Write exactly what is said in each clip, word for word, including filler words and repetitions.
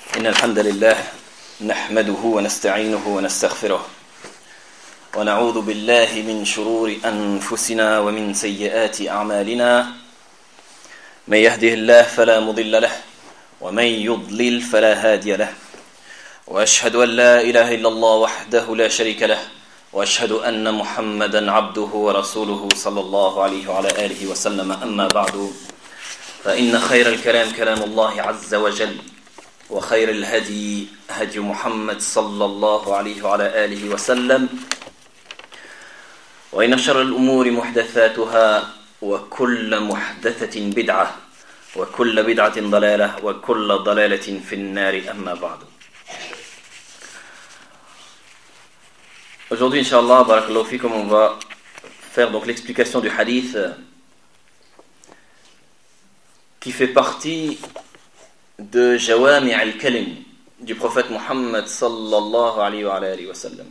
إن الحمد لله نحمده ونستعينه ونستغفره ونعوذ بالله من شرور أنفسنا ومن سيئات أعمالنا من يهده الله فلا مضل له ومن يضلل فلا هادي له وأشهد أن لا إله إلا الله وحده لا شريك له وأشهد أن محمدا عبده ورسوله صلى الله عليه وعلى آله وسلم أما بعد فإن خير الكلام كلام الله عز وجل وخير الهدي هدي محمد صلى الله عليه وعلى آله وسلم وإن شر الأمور محدثاتها وكل محدثة بدعة وكل بدعة ضلالة وكل ضلالة في النار أما بعد. Aujourd'hui, Inch'Allah, barakallahu fikum, on va faire donc l'explication du hadith qui fait partie de Jawami' al-Kalim du prophète Muhammad sallallahu alayhi wa, alayhi wa sallam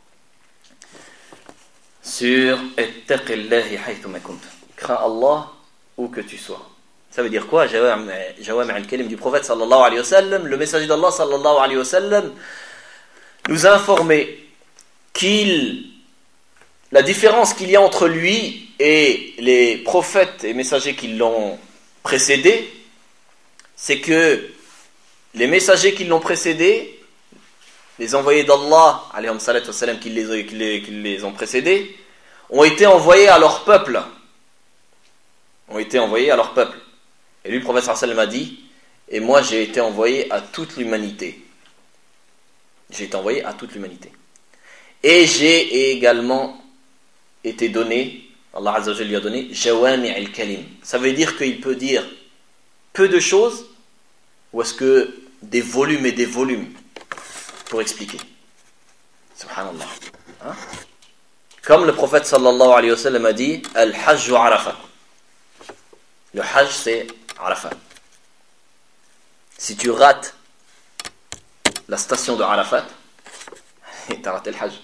sur Ittaqillahi haythuma kunt. Crains Allah où que tu sois. Ça veut dire quoi? Jawami' al-Kalim du prophète sallallahu alayhi wa sallam, le messager d'Allah sallallahu alayhi wa sallam nous a informé qu'il la différence qu'il y a entre lui et les prophètes et messagers qui l'ont précédé, c'est que les messagers qui l'ont précédé, les envoyés d'Allah, alayhim salatu wassalam, qui les, qui, les, qui les ont précédés, ont été envoyés à leur peuple. Ont été envoyés à leur peuple. Et lui, le prophète sallallahu alayhi wa sallam a dit, et moi j'ai été envoyé à toute l'humanité. J'ai été envoyé à toute l'humanité. Et j'ai également été donné, Allah Azza wa Jalla lui a donné, Jawami' al-Kalim. Ça veut dire qu'il peut dire peu de choses, ou est-ce que des volumes et des volumes pour expliquer. Subhanallah. Hein? Comme le prophète sallallahu alayhi wa sallam a dit, Al-Hajj Arafat. Le Hajj c'est Arafat. Si tu rates la station de Arafat, tu as raté le Hajj.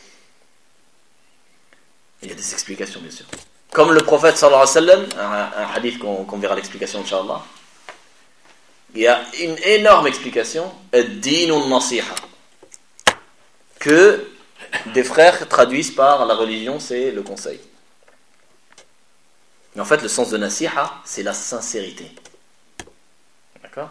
Il y a des explications bien sûr. Comme le prophète sallallahu alayhi wa sallam, un, un hadith qu'on, qu'on verra l'explication Inch'Allah, il y a une énorme explication, ad-din an-nasiha, que des frères traduisent par la religion, c'est le conseil. Mais en fait, le sens de nasiha, c'est la sincérité. D'accord?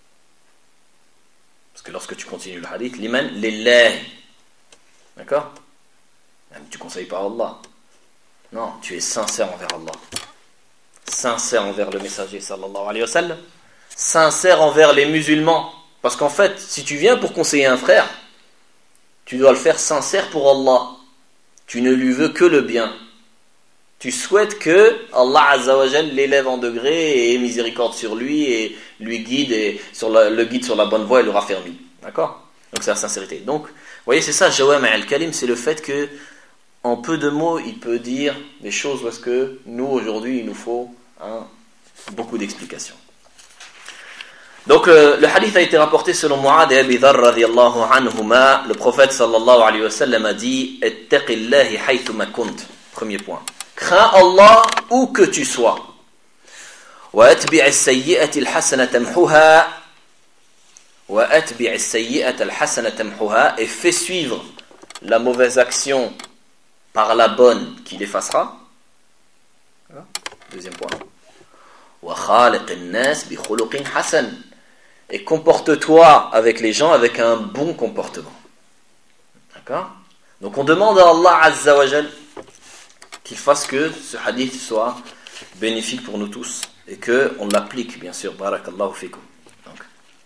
Parce que lorsque tu continues le hadith, l'iman lillahi. D'accord? Tu conseilles par Allah. Non, tu es sincère envers Allah. Sincère envers le messager sallallahu alayhi wa sallam. Sincère envers les musulmans. Parce qu'en fait, si tu viens pour conseiller un frère, tu dois le faire sincère pour Allah. Tu ne lui veux que le bien. Tu souhaites que Allah Azza wa Jal l'élève en degré et ait miséricorde sur lui et lui guide et sur la, le guide sur la bonne voie et le raffermit. D'accord? Donc c'est la sincérité. Donc, vous voyez, c'est ça, Jawami' al-Kalim, c'est le fait que en peu de mots, il peut dire des choses parce que nous, aujourd'hui, il nous faut hein, beaucoup d'explications. Donc, euh, le hadith a été rapporté selon Mu'ad et Abi Dharr radiyallahu anhuma. Le prophète sallallahu alayhi wa sallam a dit Ittaqillahi haythuma kunt. Premier point. Crains Allah où que tu sois. Wa atbi' as-sayyi'ati al-hasana tamhuha. Wa atbi' as-sayyi'ata al-hasana tamhuha. Et fais suivre la mauvaise action par la bonne qui l'effacera. Deuxième point. Wa khaliq an-nas bi khuluqin hasan. Et comporte-toi avec les gens avec un bon comportement. D'accord? Donc on demande à Allah Azza wa Jal qu'il fasse que ce hadith soit bénéfique pour nous tous et que on l'applique bien sûr. Barakallahu fikum. Donc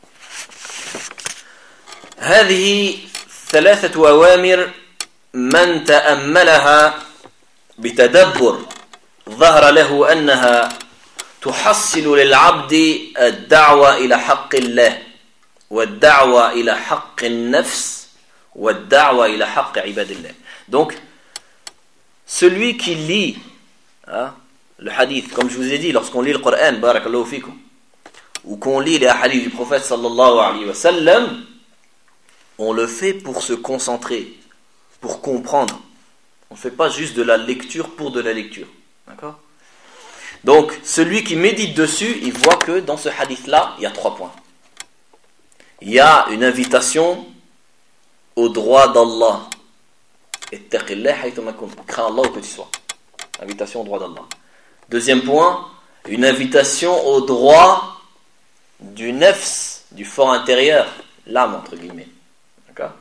هذه ثلاثة أوامر من تأملها بتدبر ظهر له أنها تحصل للعبد الدعوة إلى حق الله والدعوة إلى حق النفس والدعوة إلى حق عباد الله. Donc, celui qui lit hein, le hadith, comme je vous ai dit, lorsqu'on lit le Coran, barakallahu fikum, ou qu'on lit les hadiths du prophète sallallahu alayhi wa sallam, on le fait pour se concentrer, pour comprendre. On ne fait pas juste de la lecture pour de la lecture. D'accord? Donc, celui qui médite dessus, il voit que dans ce hadith-là, il y a trois points. il y a une invitation au droit d'Allah. Ittaqillah haythuma kunt. Crains Allah où que tu sois. Invitation au droit d'Allah. Deuxième point, une invitation au droit du nefs, du fort intérieur, l'âme entre guillemets. D'accord?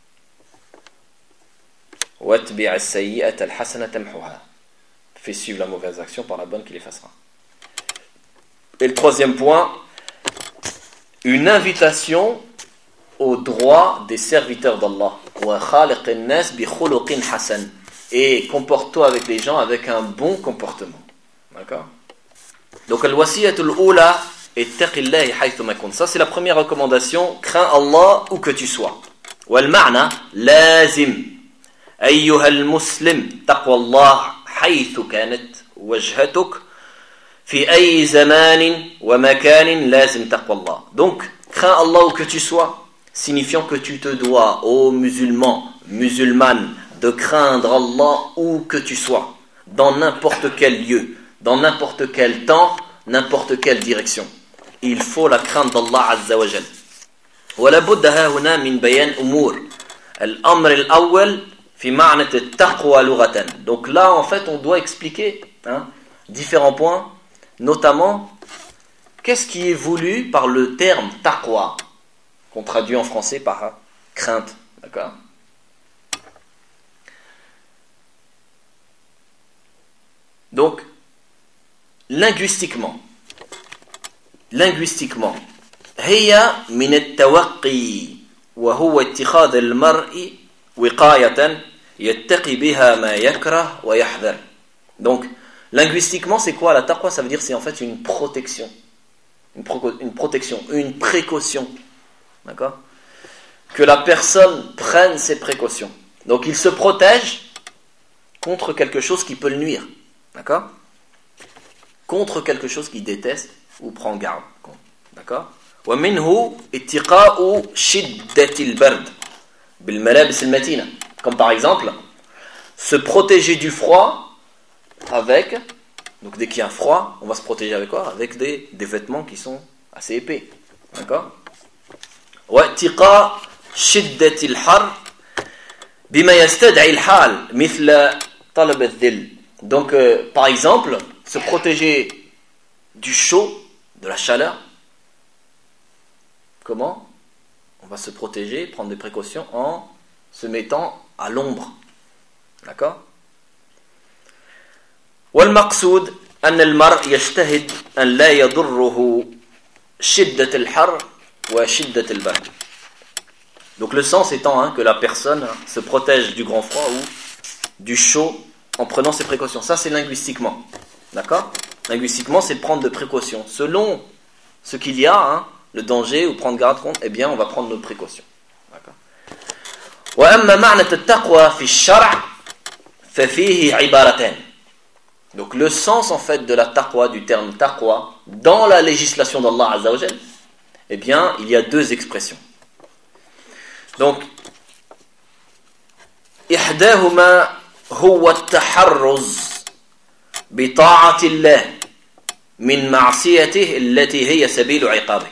Watbi' as-sayyi'ata al-hasana tamhuha. Fais suivre la mauvaise action par la bonne qui l'effacera. Et le troisième point, une invitation au droit des serviteurs d'Allah. Wa khaliqin nas bi khuluqin hasan. Et comporte-toi avec les gens avec un bon comportement. D'accord? Donc al-wasiyatul ula ittaqillahi haythuma kunt. Ça c'est la première recommandation, crains Allah où que tu sois. Wal ma'na lazim ayyuha al-muslim taqwa Allah haythu kanat wajhatuk fi ay zamanin wa makanin lazim taqwa Allah. Donc crains Allah où que tu sois, signifiant que tu te dois aux musulmans, musulmanes, de craindre Allah où que tu sois, dans n'importe quel lieu, dans n'importe quel temps, n'importe quelle direction. Il faut la crainte d'Allah Azza wa Jal. ولا بد ها هنا من بيان أمور. الأمر الأول في معنى التقوى لغة. Donc là en fait on doit expliquer hein, différents points, notamment qu'est-ce qui est voulu par le terme taqwa, qu'on traduit en français par crainte, d'accord? Donc, linguistiquement, linguistiquement, هي من التوقي وهو اتخاذ المرء وقاية يتقي بها ما يكره ويحذر. Donc, linguistiquement, c'est quoi la taqwa? Ça veut dire c'est en fait une protection, une, pro- une protection, une précaution, d'accord? Que la personne prenne ses précautions. Donc, il se protège contre quelque chose qui peut le nuire. D'accord? Contre quelque chose qu'il déteste ou prend garde. D'accord? ومنه اتقاء شدة البرد بالملابس المتينة. Comme par exemple, se protéger du froid avec, donc dès qu'il y a un froid, on va se protéger avec quoi? Avec des, des vêtements qui sont assez épais. D'accord? واتقاء شدة الحر بما يستدعي الحال مثل طلب الذل. Donc, euh, par exemple, se protéger du chaud, de la chaleur. Comment? On va se protéger, prendre des précautions en se mettant à l'ombre. D'accord? والمقصود أن المرء يجتهد أن لا يضره شدة الحر وشدة البرد. Donc le sens étant hein, que la personne se protège du grand froid ou du chaud en prenant ses précautions. Ça, c'est linguistiquement. D'accord? Linguistiquement, c'est prendre de précautions. Selon ce qu'il y a, hein, le danger ou prendre garde contre, eh bien, on va prendre nos précautions. D'accord? وأما معنى التقوى في الشرع ففيه عبارتان. Donc, le sens, en fait, de la taqwa, du terme taqwa, dans la législation d'Allah Azza wa Jal, eh bien, il y a deux expressions. Donc, إحداهما هو التحرز بطاعة الله من معصيته التي هي سبيل عقابه.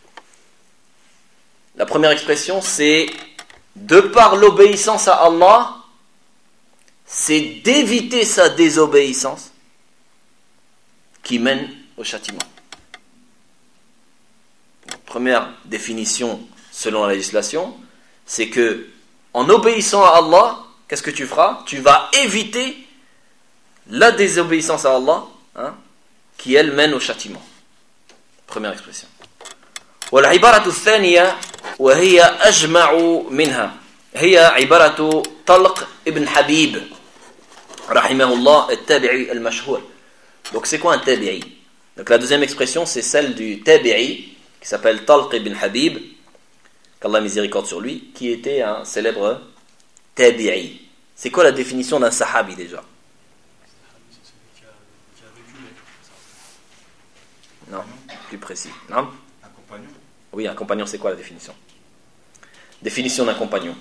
La première expression, c'est de par l'obéissance à Allah, c'est d'éviter sa désobéissance qui mène au châtiment. Première définition selon la législation, c'est que en obéissant à Allah, qu'est-ce que tu feras? Tu vas éviter la désobéissance à Allah, hein, qui elle mène au châtiment. Première expression. والعبارة الثانية وهي أجمع منها هي عبارة طلق ابن حبيب رحمه الله التابعي المشهور. Donc c'est quoi un tabi'i? Donc la deuxième expression c'est celle du tabi'i qui s'appelle Talq ibn Habib, qu'Allah miséricorde sur lui, qui était un célèbre tabi'i. C'est quoi la définition d'un sahabi déjà? Non, plus précis. Non? Un compagnon. Oui, un compagnon, c'est quoi la définition? Définition d'un compagnon.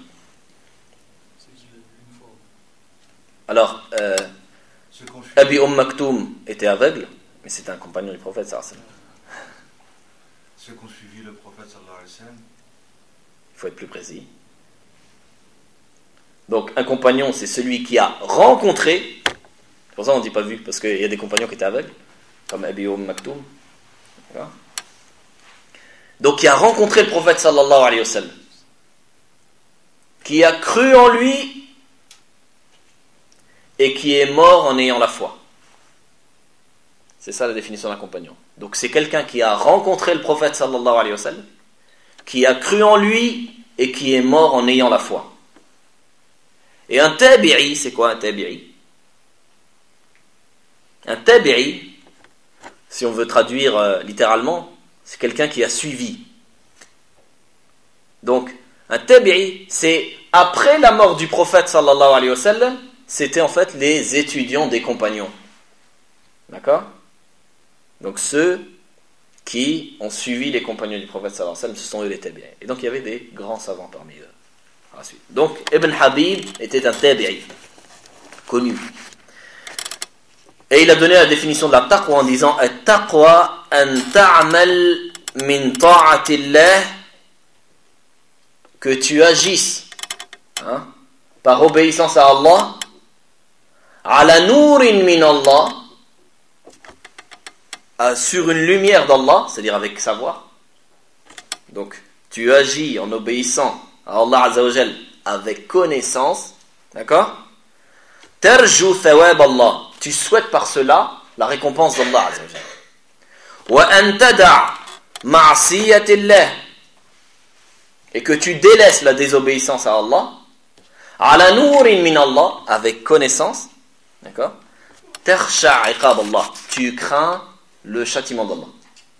Alors, euh, Abi Umm Maktoum était aveugle, mais c'était un compagnon du prophète sallallahu alayhi wa sallam. Ceux qui ont suivi le prophète sallallahu alayhi wa sallam faut être plus précis. Donc un compagnon, c'est celui qui a rencontré, c'est pour ça on ne dit pas vu, parce qu'il y a des compagnons qui étaient aveugles, comme Abi Umm Maktoum. D'accord ? Donc qui a rencontré le prophète sallallahu alayhi wa sallam, qui a cru en lui et qui est mort en ayant la foi. C'est ça la définition d'un compagnon. Donc c'est quelqu'un qui a rencontré le prophète sallallahu alayhi wa sallam, qui a cru en lui et qui est mort en ayant la foi. Et un tabi'i, c'est quoi un tabi'i ? Un tabi'i, si on veut traduire euh, littéralement, c'est quelqu'un qui a suivi. Donc, un tabi'i, c'est après la mort du prophète sallallahu alayhi wa sallam, c'était en fait les étudiants des compagnons. D'accord ? Donc ceux qui ont suivi les compagnons du prophète sallallahu alayhi wa sallam, ce sont eux les tabi'i. Et donc il y avait des grands savants parmi eux. Ensuite. Donc Ibn Habib était un tabi'i, connu. Et il a donné la définition de la taqwa en disant « At-taqwa an ta'amal min ta'atillah » que tu agisses hein, par obéissance à Allah « ala nourin min Allah » sur une lumière d'Allah, c'est-à-dire avec savoir. Donc, tu agis en obéissant à Allah Azza wa Jal avec connaissance, d'accord ? Tarju thawab Allah, tu souhaites par cela la récompense d'Allah Azza wa Jal. Wa an tada' ma'siyatillah, et que tu délaisses la désobéissance à Allah, ala nourin min Allah, avec connaissance, d'accord ? Takhsha' iqab Allah, tu crains le châtiment d'Allah. D'accord ?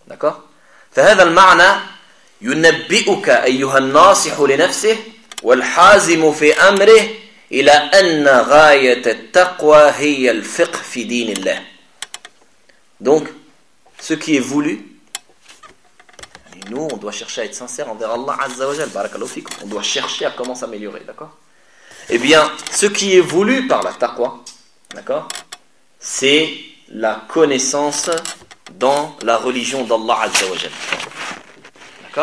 فهذا المعنى ينبئك أيها الناصح لنفسه والحازم في أمره إلى أن غاية التقوى هي الفقه في دين الله. Donc, ce qui est voulu, et nous, on doit chercher à être sincère envers Allah Azza wa Jal, barakallahu fikum. On doit chercher à comment s'améliorer, d'accord ? Eh bien, ce qui est voulu par la taqwa, d'accord ? C'est la connaissance dans la religion d'Allah Azza wa Jal. D'accord ?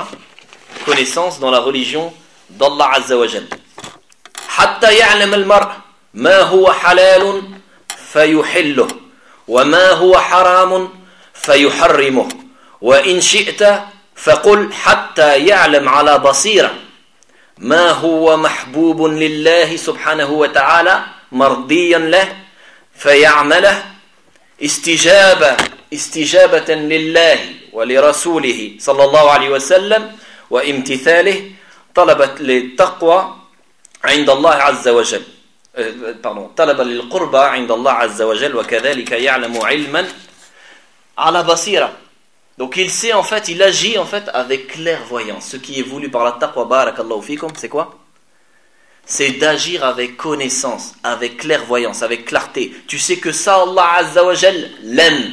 Connaissance dans la religion d'Allah Azza wa Jal. Hatta ya'lam al-mar' ma huwa halal fayuhilluh wa ma huwa haram fayuharrimuh wa in shi'ta faqul hatta ya'lam ala basira ma huwa mahbubun lillahi subhanahu wa ta'ala mardiyan lah fay'amalah استجابة استجابة لله ولرسوله صلى الله عليه وسلم وامتثاله طلبت للتقوى عند الله عز وجل pardon طلب للقربى عند الله عز وجل وكذلك يعلم علما على بصيرة. Donc il sait en fait, il agit en fait avec clairvoyance. Ce qui est voulu par la taqwa, barakallahu fikum, c'est quoi ? C'est d'agir avec connaissance, avec clairvoyance, avec clarté. Tu sais que ça, Allah Azza wa Jal l'aime.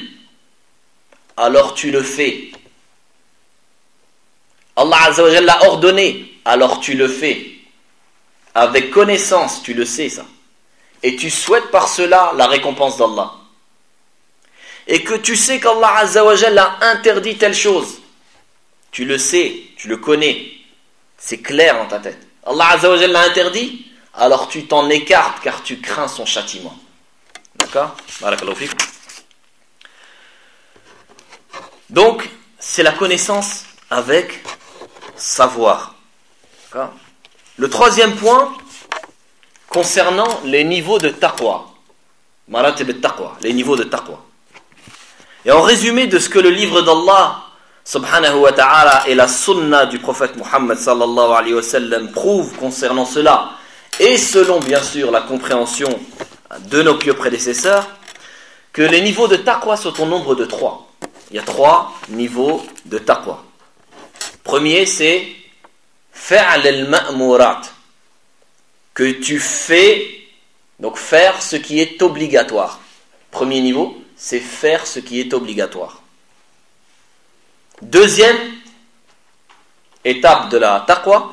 Alors tu le fais. Allah Azza wa Jal l'a ordonné. Alors tu le fais. Avec connaissance, tu le sais ça. Et tu souhaites par cela la récompense d'Allah. Et que tu sais qu'Allah Azza wa Jal a interdit telle chose. Tu le sais, tu le connais. C'est clair dans ta tête. Allah Azza wa Jal l'a interdit, alors tu t'en écartes car tu crains son châtiment. D'accord ? Barakallahu fikum. Donc, c'est la connaissance avec savoir. D'accord ? Le troisième point, concernant les niveaux de taqwa. Maratib al-taqwa, les niveaux de taqwa. Et en résumé de ce que le livre d'Allah subhanahu wa ta'ala et la sunna du prophète Muhammad sallallahu alayhi wa sallam prouvent concernant cela, et selon bien sûr la compréhension de nos pieux prédécesseurs, que les niveaux de taqwa sont au nombre de trois. Il y a trois niveaux de taqwa. Premier, c'est fa'al al-ma'murat, que tu fais, donc faire ce qui est obligatoire. Premier niveau, c'est faire ce qui est obligatoire. Deuxième étape de la taqwa,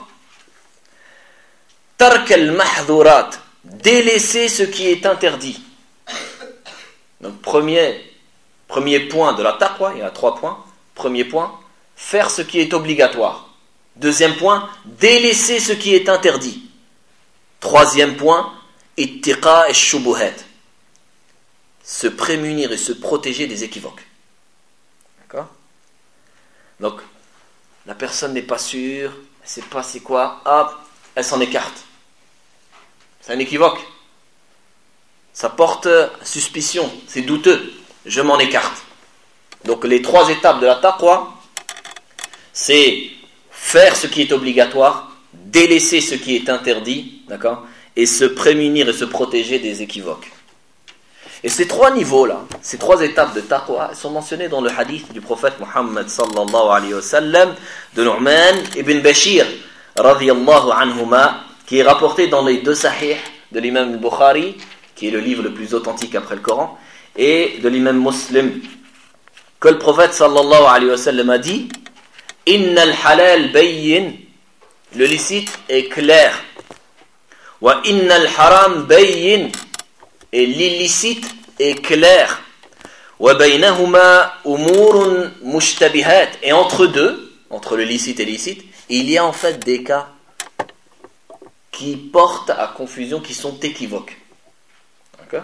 tark al-mahdhurat, délaisser ce qui est interdit. Donc premier, premier point de la taqwa, il y a trois points. Premier point, faire ce qui est obligatoire. Deuxième point, délaisser ce qui est interdit. Troisième point, ittiqa ash-shubuhat. Se prémunir et se protéger des équivoques. D'accord? Donc, la personne n'est pas sûre, elle ne sait pas c'est quoi, hop, elle s'en écarte. C'est un équivoque. Ça porte suspicion, c'est douteux. Je m'en écarte. Donc, les trois étapes de la taqwa, c'est faire ce qui est obligatoire, délaisser ce qui est interdit, d'accord, et se prémunir et se protéger des équivoques. Et ces trois niveaux-là, ces trois étapes de taqwa, sont mentionnées dans le hadith du prophète Muhammad sallallahu alayhi wa sallam de Nu'man ibn Bashir radiyallahu anhuma, qui est rapporté dans les deux sahih de l'imam al-Bukhari, qui est le livre le plus authentique après le Coran, et de l'imam Muslim, que le prophète sallallahu alayhi wa sallam a dit: Inna al-halal bayyin, le licite est clair. Wa inna al-haram bayyin, et l'illicite est clair. Wa baynahuma umurun mushtabihat, et entre deux, entre le licite et l'illicite, il y a en fait des cas qui portent à confusion, qui sont équivoques. D'accord?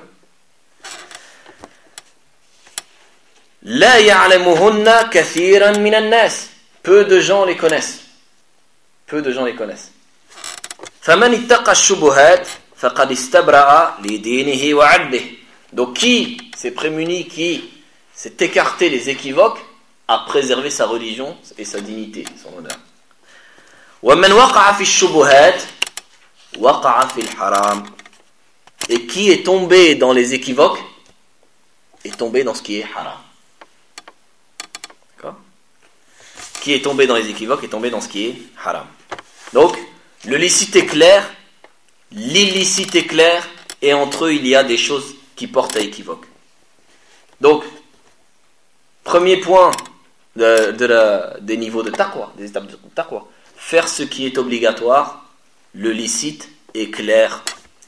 La ya'lamuhunna kathiran minan nas. Peu de gens les connaissent. Peu de gens les connaissent. فَمَنِ اتَّقَى الشُّبُهَاتِ فَقَدْ اسْتَبْرَأَ لِدِينِهِ وَعَرْضِهِ. Donc qui s'est prémuni, qui s'est écarté des équivoques, a préservé sa religion et sa dignité, son honneur. وَمَنْ وَقَعَ فِي الشُّبُهَاتِ وَقَعَ فِي الْحَرَامِ. Et qui est tombé dans les équivoques est tombé dans ce qui est haram. D'accord? Qui est tombé dans les équivoques est tombé dans ce qui est haram. Donc, le licite est clair, l'illicite est clair, et entre eux, il y a des choses qui portent à équivoque. Donc, premier point de, de la, des niveaux de taqwa, des étapes de taqwa, faire ce qui est obligatoire, le licite est clair.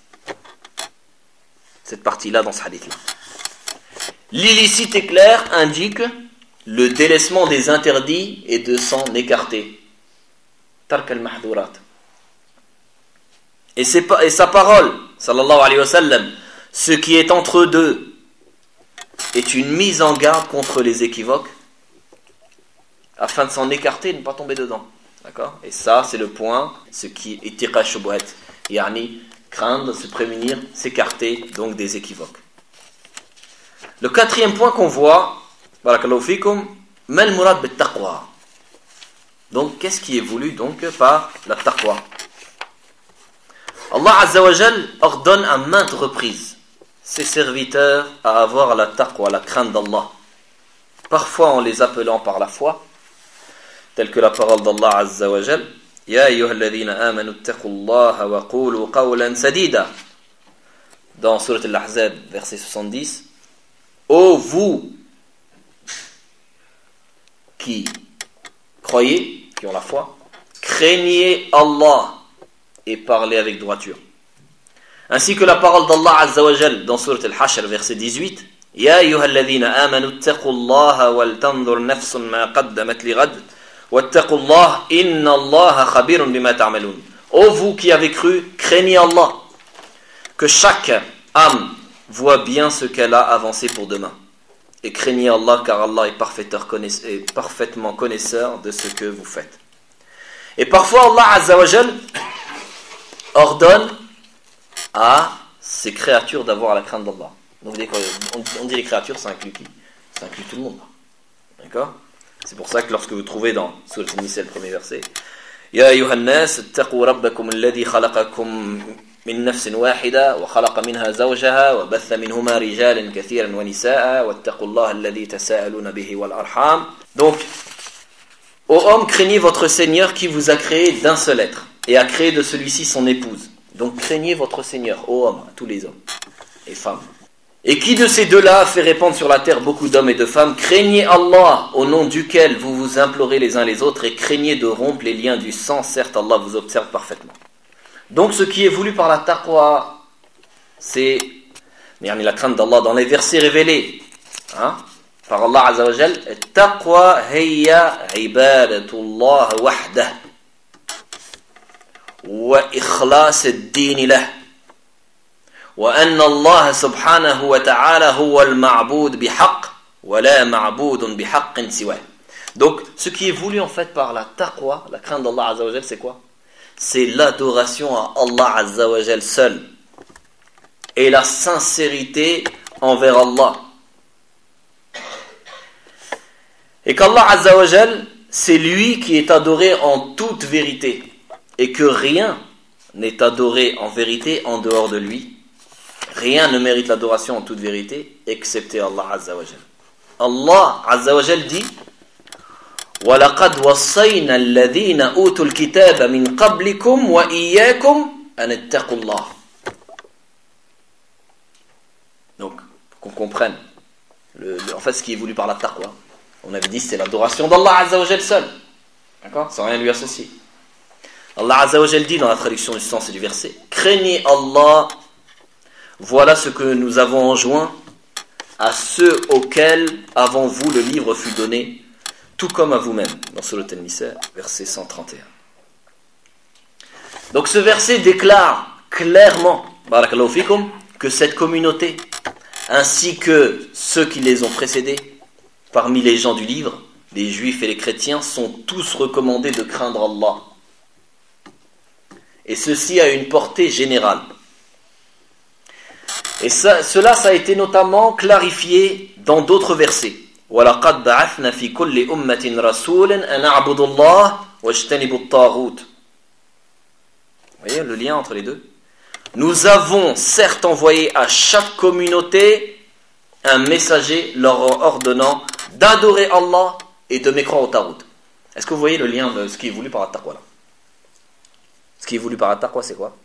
Cette partie-là dans ce hadith-là. L'illicite est clair indique le délaissement des interdits et de s'en écarter. Tark al-mahdurat. Et, c'est pas, et sa parole, sallallahu alayhi wa sallam, ce qui est entre deux est une mise en garde contre les équivoques afin de s'en écarter et de ne pas tomber dedans. D'accord? Et ça, c'est le point, ce qui est ittiqa shubuhat, yani craindre, se prémunir, s'écarter donc des équivoques. Le quatrième point qu'on voit, barakallahu fikum, mal murad bit taqwa. Donc, qu'est-ce qui est voulu donc par la taqwa? Allah Azza wa Jal ordonne à maintes reprises ses serviteurs à avoir la taqwa, la crainte d'Allah. Parfois en les appelant par la foi, telle que la parole d'Allah Azza wa Jal: Ya ayyuhalladhina amanu ittaqullaha wa qulu qawlan sadida. Dans Surat Al-Ahzab, verset soixante-dix. Ô vous qui croyez, qui ont la foi, craignez Allah et parlez avec droiture. Ainsi que la parole d'Allah Azza wa Jal dans Surat Al-Hashr, verset dix-huit. Ya ayyuhalladhina amanu ittaqullaha wal tanzur nafsun ma qaddamat lighad wattaqullah inna Allaha khabirun bima ta'malun. Ô vous qui avez cru, craignez Allah, que chaque âme voit bien ce qu'elle a avancé pour demain. Et craignez Allah, car Allah est, est parfaitement connaisseur de ce que vous faites. Et parfois Allah Azza wa Jal ordonne à ses créatures d'avoir la crainte d'Allah. Donc on dit les créatures, ça inclut qui? Ça inclut tout le monde. D'accord? C'est pour ça que lorsque vous trouvez dans Surat An-Nisa, le premier verset, Ya ayyuhan nas, ittaqu rabbakum alladhi khalaqakum min nafsin wahida wa khalaqa minha zawjaha wa batha minhuma rijalan kathiran wa nisaa wattaqullaha alladhi tasaaluna bihi wal arham. Donc, ô hommes, craignez votre Seigneur qui vous a créé d'un seul être et a créé de celui-ci son épouse. Donc craignez votre Seigneur, ô hommes, tous les hommes et femmes. Et qui de ces deux-là a fait répandre sur la terre beaucoup d'hommes et de femmes? Craignez Allah, au nom duquel vous vous implorez les uns les autres, et craignez de rompre les liens du sang. Certes, Allah vous observe parfaitement. Donc ce qui est voulu par la taqwa, c'est la crainte d'Allah dans les versets révélés, hein, par Allah Azza wa Jal. Taqwa hiya ibadatullah wahdah. وإخلاص الدين له وأن الله سبحانه وتعالى هو المعبود بحق ولا معبود بحق سواه. Donc, ce qui est voulu en fait par la taqwa, la crainte d'Allah Azza wa Jal, c'est quoi? C'est l'adoration à Allah Azza wa Jal seul et la sincérité envers Allah. Et qu'Allah Azza wa Jal, c'est lui qui est adoré en toute vérité et que rien n'est adoré en vérité en dehors de lui. Rien ne mérite l'adoration en toute vérité excepté Allah Azza wa Jal. Allah Azza wa Jal dit وَلَقَدْ وَصَّيْنَا الَّذِينَ أُوتُوا الْكِتَابَ مِنْ قَبْلِكُمْ وَإِيَّاكُمْ أَنِ اتَّقُوا اللَّهَ. Donc, pour qu'on comprenne, le, le, en fait, ce qui est voulu par la taqwa, on avait dit c'est l'adoration d'Allah Azza wa Jal seul. D'accord? Sans rien lui associer. Allah Azza wa Jal dit dans la traduction du sens et du verset, craignez Allah, voilà ce que nous avons enjoint à ceux auxquels avant vous le livre fut donné, tout comme à vous-même, dans Surat An-Nisa, verset cent trente et un. Donc ce verset déclare clairement, barakallahu fikum, que cette communauté, ainsi que ceux qui les ont précédés, parmi les gens du livre, les juifs et les chrétiens, sont tous recommandés de craindre Allah. Et ceci a une portée générale. Et ça, cela, ça a été notamment clarifié dans d'autres versets. وَلَقَدْ بَعَثْنَا فِي كُلِّ أُمَّةٍ رَسُولًا أَنْ أَعْبُدُوا اللَّهَ وَاجْتَنِبُوا الطَّاغُوتَ. Vous voyez le lien entre les deux? Nous avons certes envoyé à chaque communauté un messager leur ordonnant d'adorer Allah et de mécroire au Tarout. Est-ce que vous voyez le lien de ce qui est voulu par la taqwa là? Ce qui est voulu par la taqwa, c'est quoi?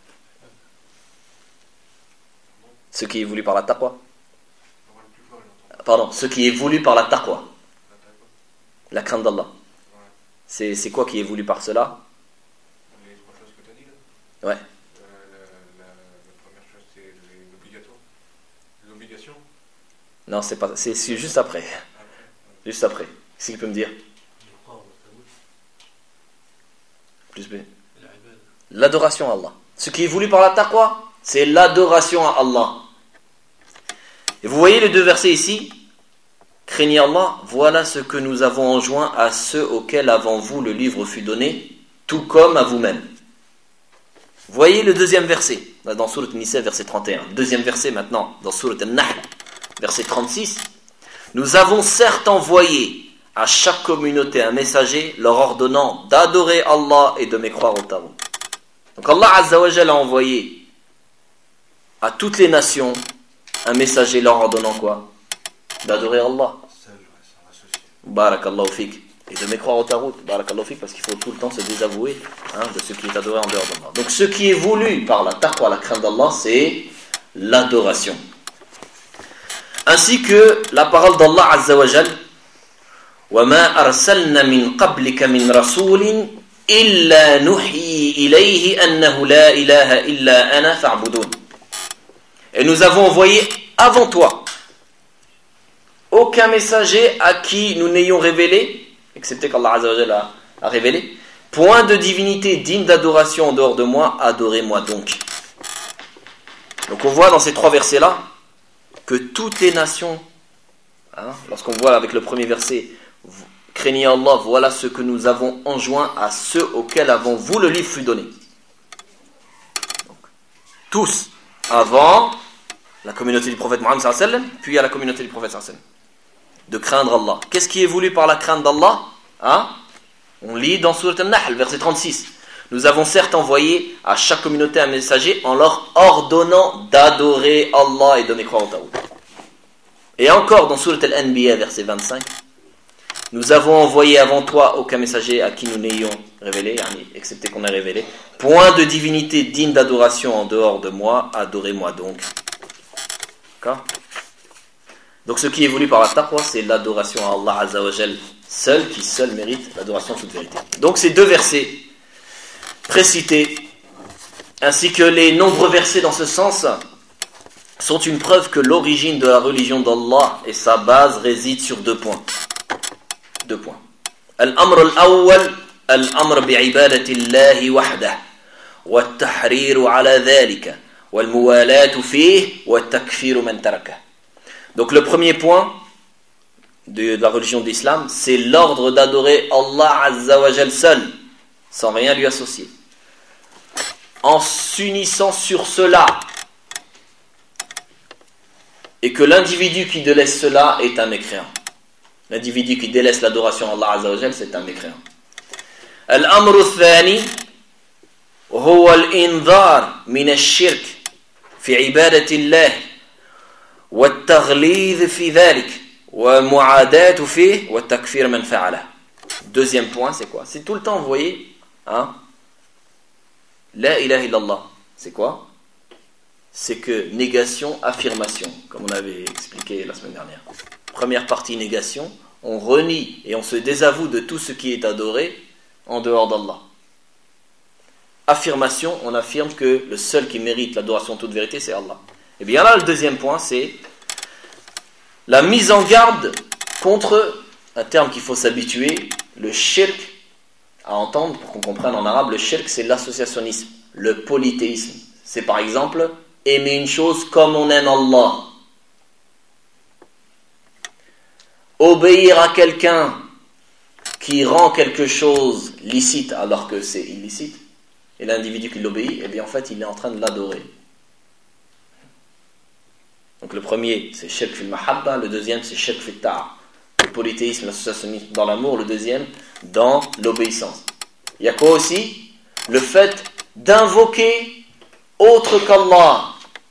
Ce qui est voulu par la taqwa? Pardon, ce qui est voulu par la taqwa. La crainte d'Allah. C'est, c'est quoi qui est voulu par cela? Les trois choses que tu as dit là. Ouais. Euh, la, la, la première chose, c'est l'obligatoire. L'obligation. Non, c'est pas, c'est, c'est juste après. Après. Juste après. Qu'est-ce qu'il peut me dire? Plus B. L'adoration à Allah. Ce qui est voulu par la taqwa, c'est l'adoration à Allah. Et vous voyez les deux versets ici? Craignez Allah, voilà ce que nous avons enjoint à ceux auxquels avant vous le livre fut donné, tout comme à vous-même. Voyez le deuxième verset, dans Surat An-Nisa, verset trente et un. Deuxième verset maintenant, dans Surat An-Nahl, verset trente-six. Nous avons certes envoyé à chaque communauté un messager leur ordonnant d'adorer Allah et de mécroire au Tarout. Donc Allah Azza wa Jalla a envoyé à toutes les nations un messager leur ordonnant quoi? D'adorer Allah. Barakallahu fik. Et de mécroire au Tarout. Barakallahu fik, parce qu'il faut tout le temps se désavouer hein, de ce qui est adoré en dehors d'Allah. Donc ce qui est voulu par la taqwa, la crainte d'Allah, c'est l'adoration. Ainsi que la parole d'Allah Azza wa Jal, وَمَا أَرْسَلْنَا مِنْ قَبْلِكَ مِنْ رَسُولٍ إِلَّا نُحِيِّ إِلَيْهِ أَنَّهُ لَا إِلَهَ إِلَّا أَنَا فَاعْبُدُونِ. Et nous avons envoyé avant toi aucun messager à qui nous n'ayons révélé, excepté qu'Allah Azza wa Jalla a révélé, point de divinité digne d'adoration en dehors de moi, adorez-moi donc. Donc on voit dans ces trois versets-là que toutes les nations, hein, lorsqu'on voit avec le premier verset, craignez Allah, voilà ce que nous avons enjoint à ceux auxquels avant vous le livre fut donné. Donc, tous, avant la communauté du prophète Mohammed sallallahu alayhi wa sallam, puis à la communauté du prophète sallallahu alayhi wa sallam, de craindre Allah. Qu'est-ce qui est voulu par la crainte d'Allah? Hein? On lit dans Surat An-Nahl, verset trente-six. Nous avons certes envoyé à chaque communauté un messager en leur ordonnant d'adorer Allah et de mécroire au Tarout. Et encore dans Surat Al-Anbiya, verset vingt-cinq, nous avons envoyé avant toi aucun messager à qui nous n'ayons révélé, excepté qu'on ait révélé, point de divinité digne d'adoration en dehors de moi, adorez-moi donc. D'accord? Donc ce qui est voulu par la taqwa, c'est l'adoration à Allah Azza wa Jal seul, qui seul mérite l'adoration en toute vérité. Donc ces deux versets précités, ainsi que les nombreux versets dans ce sens, sont une preuve que l'origine de la religion d'Allah et sa base réside sur deux points. Deux points. Al-amr al-awwal, al-amr bi'ibadati Allahi wahdah, والتحرير على ذلك والموالاة فيه والتكفير من تركه. Donc le premier point de la religion de l'islam, c'est l'ordre d'adorer Allah Azza wa Jal seul, sans rien lui associer. En s'unissant sur cela, et que l'individu qui délaisse cela est un mécréant. L'individu qui délaisse l'adoration à Allah Azza wa Jal, c'est un mécréant. Al-amru al-thani huwa al-indhar min al-shirk fi ibadati Allah wa al-taghlidh fi dhalik wa al-mu'adatu fi wa al-takfir man fa'ala. Deuxième point, c'est quoi? C'est tout le temps, vous voyez, hein? La ilaha illallah, c'est quoi? C'est que négation, affirmation, comme on avait expliqué la semaine dernière. Première partie, négation, on renie et on se désavoue de tout ce qui est adoré en dehors d'Allah. Affirmation, on affirme que le seul qui mérite l'adoration en toute vérité, c'est Allah. Et bien là, le deuxième point, c'est la mise en garde contre un terme qu'il faut s'habituer, le shirk, à entendre pour qu'on comprenne en arabe. Le shirk, c'est l'associationnisme, le polythéisme. C'est par exemple aimer une chose comme on aime Allah. Obéir à quelqu'un qui rend quelque chose licite alors que c'est illicite, et l'individu qui l'obéit, eh bien en fait il est en train de l'adorer. Donc le premier c'est shirk fil mahabba, le deuxième c'est shirk fil ta'a. Le polythéisme, l'associationnisme dans l'amour, le deuxième dans l'obéissance. Il y a quoi aussi? Le fait d'invoquer autre qu'Allah.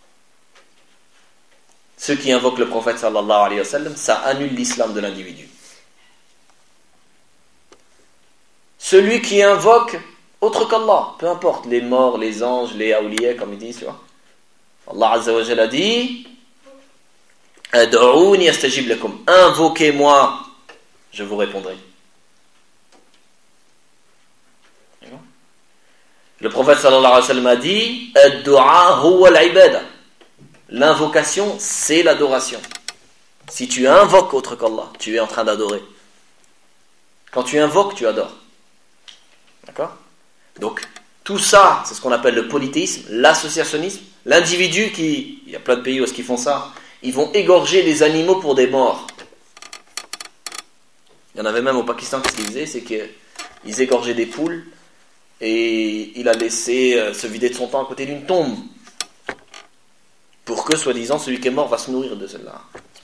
Ceux qui invoquent le prophète sallallahu alayhi wa sallam, ça annule l'islam de l'individu. Celui qui invoque autre qu'Allah, peu importe, les morts, les anges, les awliya, comme ils disent, tu vois. Allah Azza wa Jalla dit Ad'ouni astajib lakum. Invoquez-moi, je vous répondrai. Le prophète sallallahu alayhi wa sallam a dit Ad-du'a huwa al-ibada. L'invocation, c'est l'adoration. Si tu invoques autre qu'Allah, tu es en train d'adorer. Quand tu invoques, tu adores. D'accord? Donc, tout ça, c'est ce qu'on appelle le polythéisme, l'associationnisme. L'individu qui, il y a plein de pays où est-ce qu'ils font ça, ils vont égorger des animaux pour des morts. Il y en avait même au Pakistan qui se faisaient, c'est qu'ils égorgeaient des poules et il a laissé se vider de son temps à côté d'une tombe. Pour que, soi-disant, celui qui est mort va se nourrir de celle-là.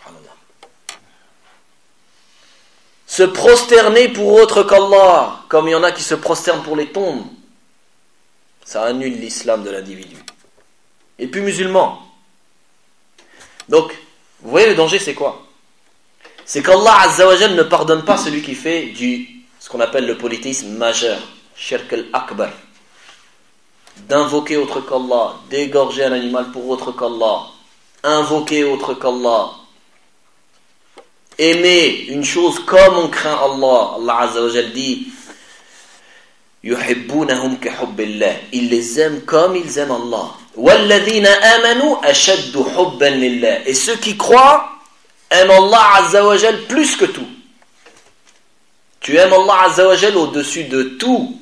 Se prosterner pour autre qu'Allah, comme il y en a qui se prosternent pour les tombes, ça annule l'islam de l'individu. Et puis musulman. Donc, vous voyez le danger, c'est quoi? C'est qu'Allah Azza wa Jal ne pardonne pas celui qui fait du, ce qu'on appelle le polythéisme majeur, shirk al-akbar. D'invoquer autre qu'Allah, d'égorger un animal pour autre qu'Allah, invoquer autre qu'Allah, aimer une chose comme on craint Allah. Allah Azza wa Jal dit yuhibbunahum ka hubbillah, ils les aiment comme ils aiment Allah. Walladhina amanu ashaddu hubban lillah, et ceux qui croient aiment Allah Azza wa Jal plus que tout. Tu aimes Allah Azza wa Jal au-dessus de tout.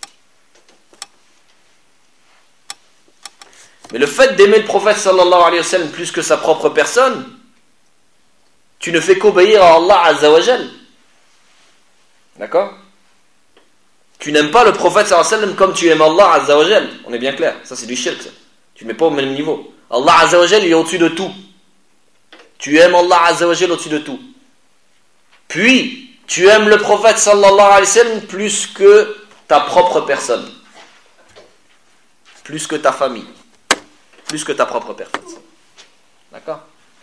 Mais le fait d'aimer le prophète sallallahu alayhi wa sallam plus que sa propre personne, tu ne fais qu'obéir à Allah Azza wa Jal. D'accord? Tu n'aimes pas le prophète sallallahu alayhi wa sallam comme tu aimes Allah Azza wa Jal. On est bien clair. Ça c'est du shirk, ça. Tu ne mets pas au même niveau. Allah Azza wa Jal il est au-dessus de tout. Tu aimes Allah Azza wa Jal au-dessus de tout. Puis, tu aimes le prophète sallallahu alayhi wa sallam plus que ta propre personne. Plus que ta famille. Plus que ta propre personne. D'accord?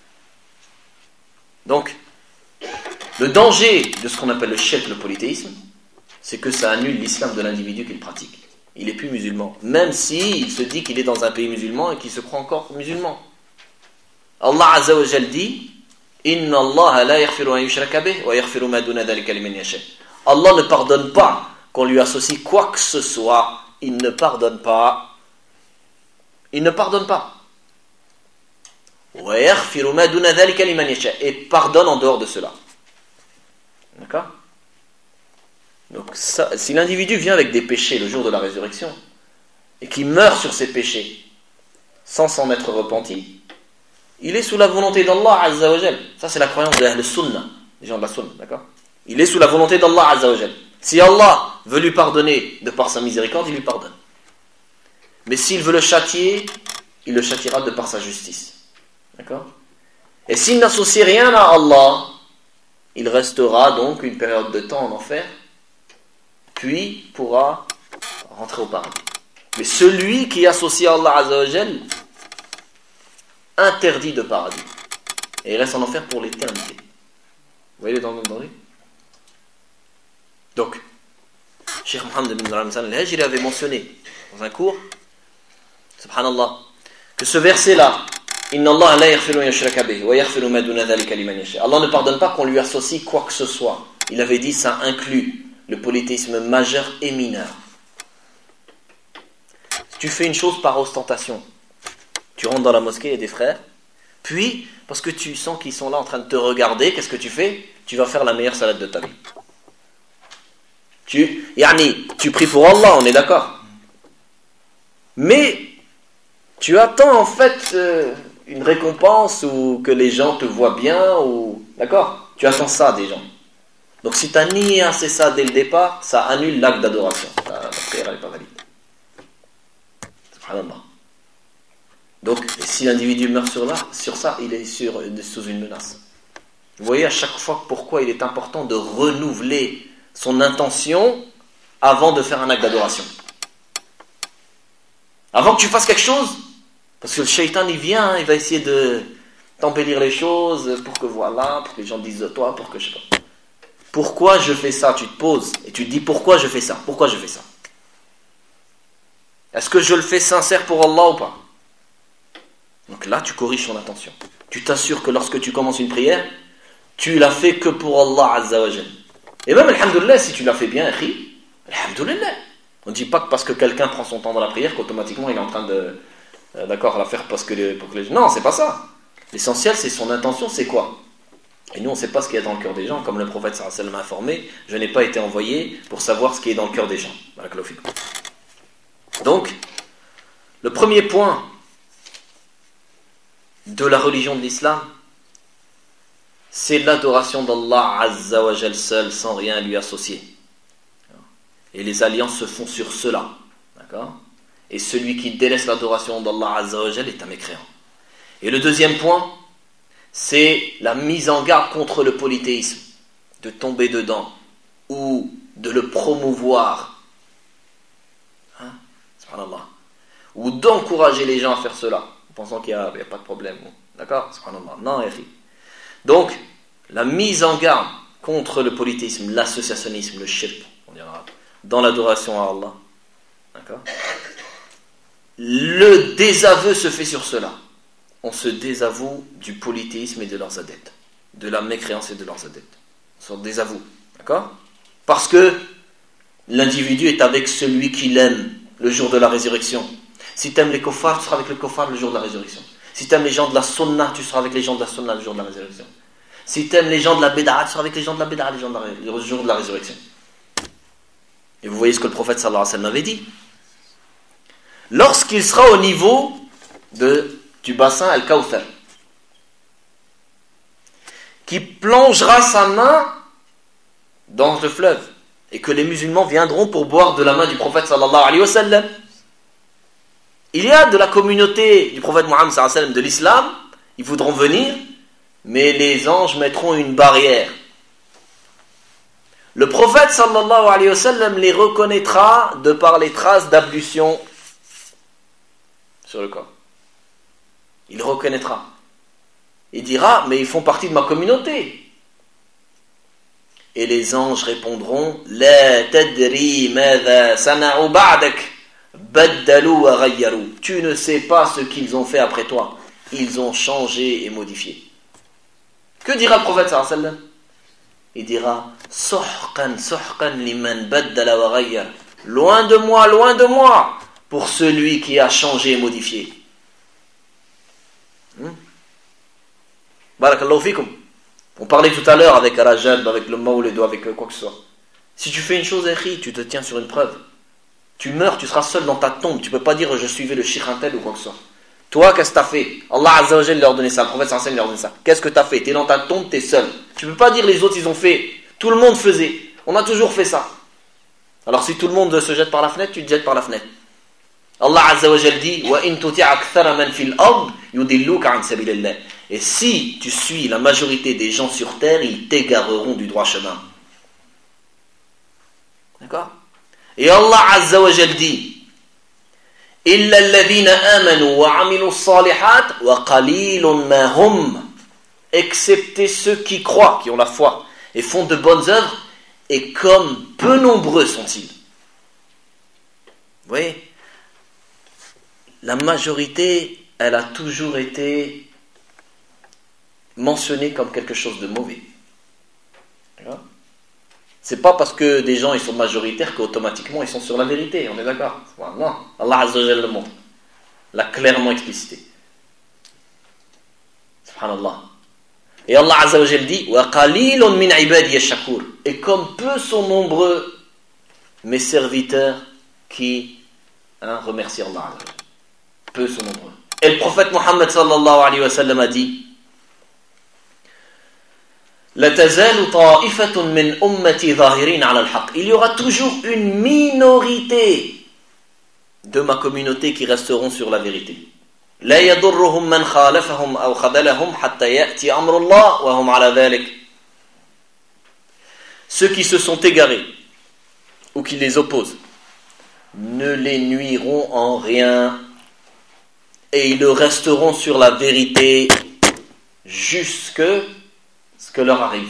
Donc, le danger de ce qu'on appelle le shirk, le polythéisme, c'est que ça annule l'islam de l'individu qui le pratique. Il n'est plus musulman. Même s'il se dit qu'il est dans un pays musulman et qu'il se croit encore musulman. Allah Azza wa Jal dit Inna Allah la yaghfiru an yushraka bih wa yaghfiru ma duna dhalika liman yasha. Allah ne pardonne pas qu'on lui associe quoi que ce soit. Il ne pardonne pas. Il ne pardonne pas. Et pardonne en dehors de cela. D'accord? Donc, ça, si l'individu vient avec des péchés le jour de la résurrection, et qui meurt sur ses péchés sans s'en être repenti, il est sous la volonté d'Allah Azza wa Jal. Ça c'est la croyance de Ahl Sunnah, les gens de la Sunna, d'accord? Il est sous la volonté d'Allah Azza wa Jal. Si Allah veut lui pardonner de par sa miséricorde, il lui pardonne. Mais s'il veut le châtier, il le châtiera de par sa justice. D'accord? Et s'il n'associe rien à Allah, il restera donc une période de temps en enfer, puis pourra rentrer au paradis. Mais celui qui associe à Allah Azza wa Jal, interdit de paradis. Et il reste en enfer pour l'éternité. Vous voyez dans le danger? Donc, Cheikh Mohammed ibn Ramzan al-Hajri avait mentionné dans un cours, subhanallah, que ce verset-là, Inna Allah la yaghfiru an yushraka bihi wa yaghfiru ma duna dhalika liman yasha. Allah ne pardonne pas qu'on lui associe quoi que ce soit. Il avait dit ça inclut le polythéisme majeur et mineur. Si tu fais une chose par ostentation, tu rentres dans la mosquée, il y a des frères, puis parce que tu sens qu'ils sont là en train de te regarder, qu'est-ce que tu fais? Tu vas faire la meilleure salade de ta vie. Tu, yani, tu pries pour Allah, on est d'accord. Mais tu attends en fait euh, une récompense ou que les gens te voient bien, ou d'accord? Tu attends ça des gens. Donc si tu as nié assez ça dès le départ, ça annule l'acte d'adoration. La, la prière n'est pas valide. Subhanallah. Donc, si l'individu meurt sur, là, sur ça, il est sur, sous une menace. Vous voyez à chaque fois pourquoi il est important de renouveler son intention avant de faire un acte d'adoration. Avant que tu fasses quelque chose, parce que le shaitan il vient, hein, il va essayer de t'embellir les choses pour que voilà, pour que les gens disent de toi, pour que je sais pas. Pourquoi je fais ça? Tu te poses et tu te dis pourquoi je fais ça? Pourquoi je fais ça? Est-ce que je le fais sincère pour Allah ou pas? Donc là, tu corriges ton intention. Tu t'assures que lorsque tu commences une prière, tu l'as fait que pour Allah Azza wa Jal. Et même, alhamdoulilah, si tu l'as fait bien, akhi, alhamdoulilah. On ne dit pas que parce que quelqu'un prend son temps dans la prière, qu'automatiquement il est en train de, euh, d'accord, la faire parce que les, pour que les... Non, c'est pas ça. L'essentiel, c'est son intention, c'est quoi? Et nous, on ne sait pas ce qu'il y a dans le cœur des gens. Comme le prophète sallallahu alayhi wa sallam a informé, je n'ai pas été envoyé pour savoir ce qui est dans le cœur des gens. Donc, le premier point de la religion de l'islam, c'est l'adoration d'Allah Azza wa Jal seul, sans rien lui associer. Et les alliances se font sur cela. D'accord? Et celui qui délaisse l'adoration d'Allah Azza wa Jal est un mécréant. Et le deuxième point, c'est la mise en garde contre le polythéisme, de tomber dedans ou de le promouvoir, hein? Subhanallah, ou d'encourager les gens à faire cela, en pensant qu'il n'y a, a pas de problème. D'accord? Subhanallah. Non, yari. Donc, la mise en garde contre le polythéisme, l'associationnisme, le shirk, on dira, dans l'adoration à Allah. D'accord? Le désaveu se fait sur cela. On se désavoue du polythéisme et de leurs adeptes, de la mécréance et de leurs adeptes. On se désavoue. D'accord? Parce que l'individu est avec celui qu'il aime le jour de la résurrection. Si tu aimes les kofars, tu seras avec les kofars le jour de la résurrection. Si tu aimes les gens de la sunna, tu seras avec les gens de la sunna le jour de la résurrection. Si tu aimes les gens de la béda'a, tu seras avec les gens de la béda'a le jour de la résurrection. Et vous voyez ce que le prophète sallallahu alayhi wa sallam avait dit. Lorsqu'il sera au niveau de, du bassin Al-Kawthar, qui plongera sa main dans le fleuve, et que les musulmans viendront pour boire de la main du prophète sallallahu alayhi wa sallam. Il y a de la communauté du prophète Mohammed sallallahu alayhi wa sallam, de l'islam, ils voudront venir, mais les anges mettront une barrière. Le prophète sallallahu alayhi wa sallam les reconnaîtra de par les traces d'ablution sur le corps. Il reconnaîtra. Il dira, mais ils font partie de ma communauté. Et les anges répondront, La tadri madha sana'u ba'dak, baddalu wa ghayyaru. Tu ne sais pas ce qu'ils ont fait après toi. Ils ont changé et modifié. Que dira le prophète sallallahu alayhi wa sallam? Il dira, Suhqan, suhqan liman baddala wa ghayyar. Loin de moi, loin de moi, pour celui qui a changé et modifié. Hmm? Barakallahu fikum. On parlait tout à l'heure avec Rajab, avec le Mawlid, avec quoi que ce soit. Si tu fais une chose, Akhi, tu te tiens sur une preuve. Tu meurs, tu seras seul dans ta tombe. Tu ne peux pas dire je suivais le cheikh un tel ou quoi que ce soit. Toi, qu'est-ce que tu as fait? Allah Azza wa Jalla leur a donné ça, le prophète sallallahu alayhi wa sallam leur a donné ça. Qu'est-ce que tu as fait? Tu es dans ta tombe, tu es seul. Tu ne peux pas dire les autres ils ont fait. Tout le monde faisait. On a toujours fait ça. Alors si tout le monde se jette par la fenêtre, tu te jettes par la fenêtre. Allah Azza wa Jalla dit wa in tuti' akthara man fil ard yudilluka an sabilillah. Et si tu suis la majorité des gens sur terre, ils t'égareront du droit chemin. D'accord? Et Allah Azza wa Jalla dit illa alladhina amanu wa 'amilu s-salihat wa qalilun ma hum, excepté ceux qui croient, qui ont la foi et font de bonnes œuvres, et comme peu nombreux sont-ils. Vous voyez, la majorité, elle a toujours été mentionnée comme quelque chose de mauvais. D'accord? C'est pas parce que des gens ils sont majoritaires qu'automatiquement ils sont sur la vérité, on est d'accord? Non, Allah Azza wa Jalla le montre, l'a clairement explicité. Subhanallah. Et Allah Azza wa Jalla dit wa qalilun min ibadiy ash-shakur, et comme peu sont nombreux mes serviteurs qui hein, remercient Allah Azza wa Jalla. Peu sont nombreux. Et le prophète Muhammad sallallahu alayhi wa sallam a dit La tazalu ta'ifatun min ummati zahirin ala al-haq. Il y aura toujours une minorité de ma communauté qui resteront sur la vérité. La yadurruhum man khalafahum aw khadalahum hatta ya'ti amrullah wa hum ala dhalik. Ceux qui se sont égarés ou qui les opposent ne les nuiront en rien et ils resteront sur la vérité jusque ce que leur arrive.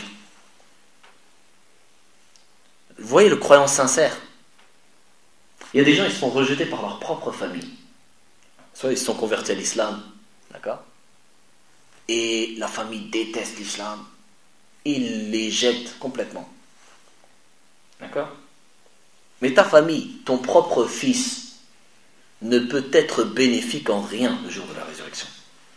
Vous voyez le croyant sincère. Il y a des gens, ils se font rejeter par leur propre famille. Soit ils se sont convertis à l'islam, d'accord? Et la famille déteste l'islam. Ils les jettent complètement. D'accord? Mais ta famille, ton propre fils, ne peut être bénéfique en rien le jour de la résurrection.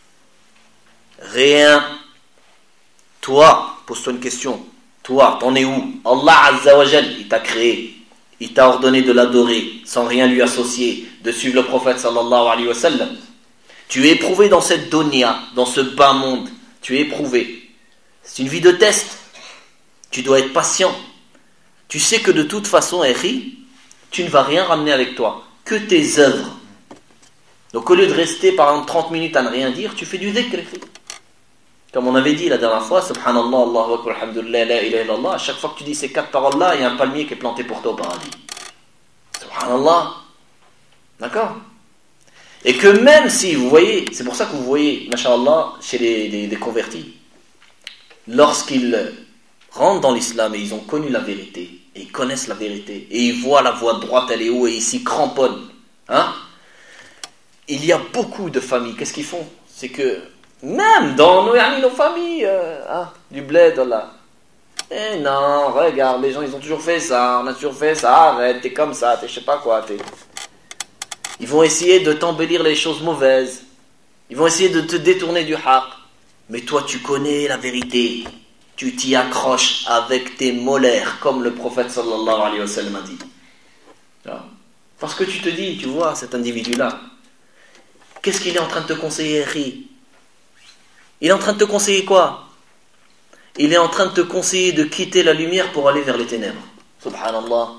Rien. Toi, pose-toi une question. Toi, t'en es où? Allah Azza wa Jal, il t'a créé. Il t'a ordonné de l'adorer sans rien lui associer, de suivre le prophète sallallahu alayhi wa sallam. Tu es éprouvé dans cette dunya, dans ce bas monde. Tu es éprouvé. C'est une vie de test. Tu dois être patient. Tu sais que de toute façon, Eri, tu ne vas rien ramener avec toi, que tes œuvres. Donc au lieu de rester par exemple trente minutes à ne rien dire, tu fais du dhikr. Comme on avait dit la dernière fois, Subhanallah, Allahu Akbar, Alhamdulillah, La ilaha illallah, à chaque fois que tu dis ces quatre paroles-là, il y a un palmier qui est planté pour toi au paradis. Subhanallah. D'accord? Et que même si, vous voyez, c'est pour ça que vous voyez, masha'Allah, chez les, les, les convertis, lorsqu'ils rentrent dans l'islam et ils ont connu la vérité, et ils connaissent la vérité, et ils voient la voie droite, elle est où, et ils s'y cramponnent, hein? Il y a beaucoup de familles, qu'est-ce qu'ils font? C'est que, même dans nos, nos familles, euh, hein, du bled, là. Eh non, regarde, les gens, ils ont toujours fait ça, on a toujours fait ça, arrête, t'es comme ça, t'es je sais pas quoi, t'es... Ils vont essayer de t'embellir les choses mauvaises. Ils vont essayer de te détourner du haqq. Mais toi, tu connais la vérité. Tu t'y accroches avec tes molaires, comme le prophète sallallahu alayhi wa sallam a dit. Parce que tu te dis, tu vois, cet individu-là, qu'est-ce qu'il est en train de te conseiller, Ri? Il est en train de te conseiller quoi? Il est en train de te conseiller de quitter la lumière pour aller vers les ténèbres. Subhanallah.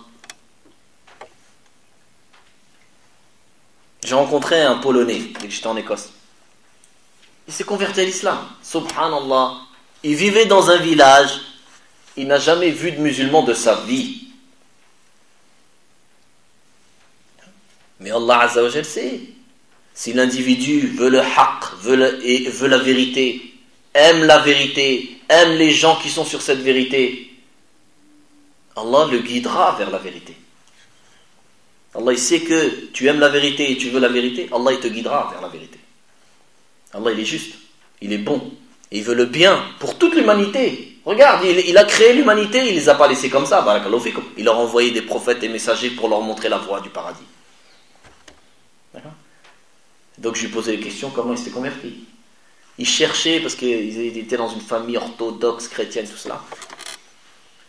J'ai rencontré un Polonais dès que j'étais en Écosse. Il s'est converti à l'islam. Subhanallah. Il vivait dans un village. Il n'a jamais vu de musulman de sa vie. Mais Allah Azza wa Jal sait. Si l'individu veut le haqq, veut, le, et veut la vérité, aime la vérité, aime les gens qui sont sur cette vérité, Allah le guidera vers la vérité. Allah il sait que tu aimes la vérité et tu veux la vérité, Allah il te guidera vers la vérité. Allah il est juste, il est bon, et il veut le bien pour toute l'humanité. Regarde, il, il a créé l'humanité, il ne les a pas laissés comme ça, barakallahu fikum. Il leur a envoyé des prophètes et messagers pour leur montrer la voie du paradis. D'accord? Donc je lui posais les questions, comment il s'était converti. Il cherchait, parce qu'il était dans une famille orthodoxe, chrétienne, tout cela.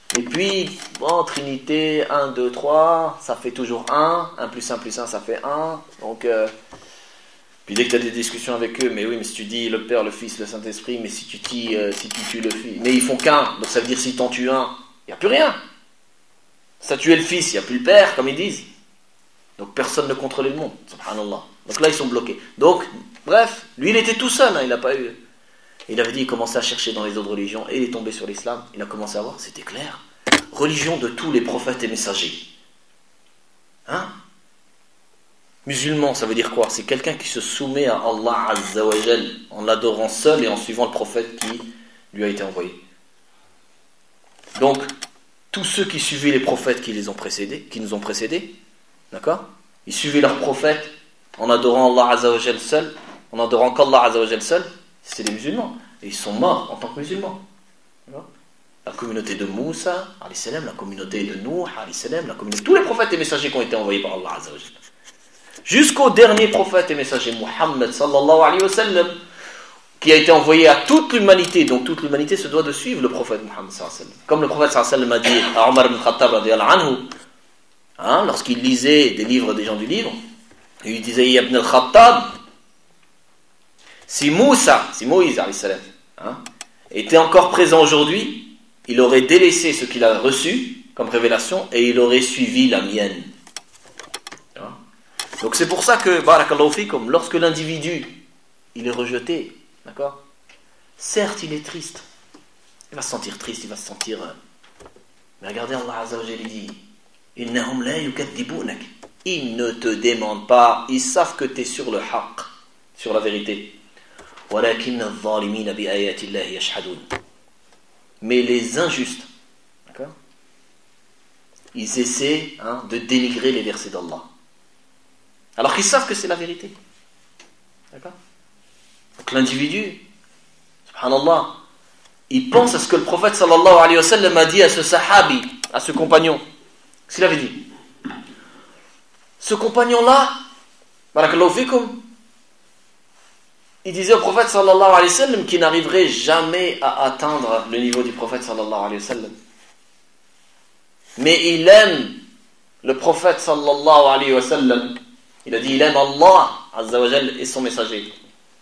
Et puis, bon, Trinité, un, deux, trois, ça fait toujours un. un plus un plus un, ça fait un. Donc, euh, puis dès que tu as des discussions avec eux, mais oui, mais si tu dis le Père, le Fils, le Saint-Esprit, mais si tu tues, euh, si tu tues le Fils, mais ils font qu'un, donc ça veut dire si t'en tues un, il n'y a plus rien. Si tu as tué le Fils, il n'y a plus le Père, comme ils disent. Donc personne ne contrôlait le monde, subhanallah. Donc là, ils sont bloqués. Donc, bref, lui, il était tout seul, hein, il n'a pas eu... Il avait dit, il commençait à chercher dans les autres religions, et il est tombé sur l'islam. Il a commencé à voir, c'était clair. Religion de tous les prophètes et messagers. Hein? Musulman, ça veut dire quoi? C'est quelqu'un qui se soumet à Allah Azza wa Jal, en l'adorant seul et en suivant le prophète qui lui a été envoyé. Donc, tous ceux qui suivaient les prophètes qui les ont précédés, qui nous ont précédés, d'accord? Ils suivaient leurs prophètes en adorant Allah Azza wa Jal seul, en adorant qu'Allah Azza wa Jal seul, c'est des musulmans. Et ils sont morts en tant que musulmans. La communauté de Moussa, la communauté de Nuh, la communauté, tous les prophètes et messagers qui ont été envoyés par Allah Azza wa Jal. Jusqu'au dernier prophète et messager, Muhammad sallallahu alayhi wa sallam, qui a été envoyé à toute l'humanité. Donc toute l'humanité se doit de suivre le prophète Muhammad sallallahu alayhi wa sallam. Comme le prophète sallallahu alayhi wa sallam a dit à Omar ibn Khattab radiyallahu anhu, hein, lorsqu'il lisait des livres des gens du livre, il lui disait, Ibn al-Khattab, si Moussa, si Moïse alayhi salam, hein, était encore présent aujourd'hui, il aurait délaissé ce qu'il a reçu comme révélation et il aurait suivi la mienne. Donc c'est pour ça que, barakallahu fikum, lorsque l'individu, il est rejeté, d'accord? Certes, il est triste. Il va se sentir triste, il va se sentir... Mais regardez, Allah Azza wa Jalla dit, Innahum la yukaddibunak. Ils ne te demandent pas, ils savent que tu es sur le haqq, sur la vérité. Walakin adh-dhalimina bi ayati Allahi yashhadun. Mais les injustes, d'accord? Ils essaient, hein, de dénigrer les versets d'Allah. Alors qu'ils savent que c'est la vérité. D'accord? Donc l'individu, subhanallah, il pense à ce que le prophète sallallahu alayhi wa sallam a dit à ce sahabi, à ce compagnon. Qu'est-ce qu'il avait dit? Ce compagnon-là, barakallahu fikum, il disait au prophète sallallahu alayhi wa sallam qu'il n'arriverait jamais à atteindre le niveau du prophète sallallahu alayhi wa sallam. Mais il aime le prophète sallallahu alayhi wa sallam. Il a dit, il aime Allah Azza wa Jal et son messager.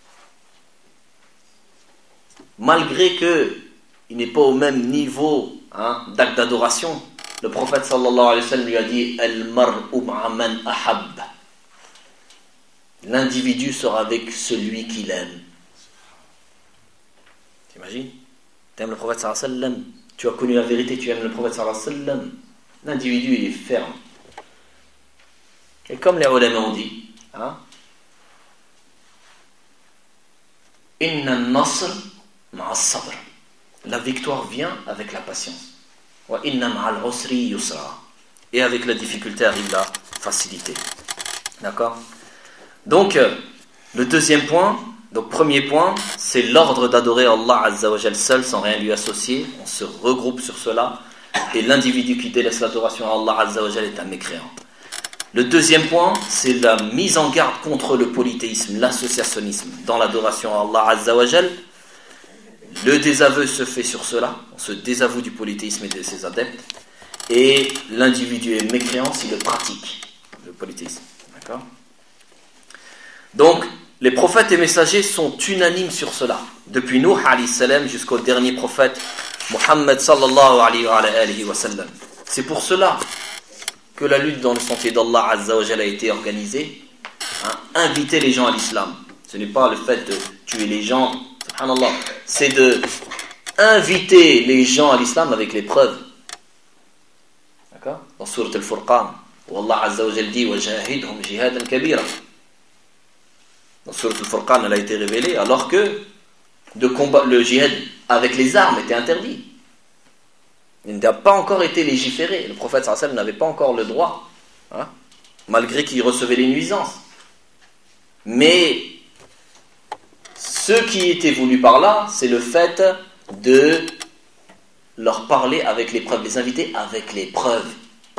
Malgré que il n'est pas au même niveau, hein, d'acte d'adoration, le prophète sallallahu alayhi wa sallam lui a dit, Al-mar'u ma'a man ahab. L'individu sera avec celui qu'il aime. T'imagines? Tu aimes le prophète sallallahu alayhi wa sallam, tu as connu la vérité, tu aimes le prophète sallallahu alayhi wa sallam. L'individu, il est ferme. Et comme les ulama ont dit, hein, Inna an-nasr ma'a as-sabr. La victoire vient avec la patience. Wa inna ma'al usri yusra. Et avec la difficulté arrive la facilité. D'accord? Donc, euh, le deuxième point, donc premier point, c'est l'ordre d'adorer Allah Azza wa Jal seul, sans rien lui associer. On se regroupe sur cela. Et l'individu qui délaisse l'adoration à Allah Azza wa Jal est un mécréant. Le deuxième point, c'est la mise en garde contre le polythéisme, l'associationnisme dans l'adoration à Allah Azza wa Jal. Le désaveu se fait sur cela, on se désavoue du polythéisme et de ses adeptes, et l'individu est mécréant s'il le pratique, le polythéisme. D'accord? Donc, les prophètes et messagers sont unanimes sur cela, depuis Nuh alayhi salam jusqu'au dernier prophète Muhammad sallallahu alayhi wa sallam. C'est pour cela que la lutte dans le sentier d'Allah Azza wa Jalla a été organisée, hein, inviter les gens à l'islam. Ce n'est pas le fait de tuer les gens, subhanallah, c'est de inviter les gens à l'islam avec les preuves. D'accord? Dans Surat Al-Furqan, où Allah Azza wa Jalla dit وَجَاهِدْهُمْ جِهَادًا كَبِيرًا. Dans Surat Al-Furqan, elle a été révélée alors que de combat, le jihad avec les armes était interdit. Il n'a pas encore été légiféré. Le prophète sallallahu alayhi wa sallam n'avait pas encore le droit, hein, malgré qu'il recevait les nuisances. Mais ce qui était voulu par là, c'est le fait de leur parler avec les preuves, les inviter avec les preuves.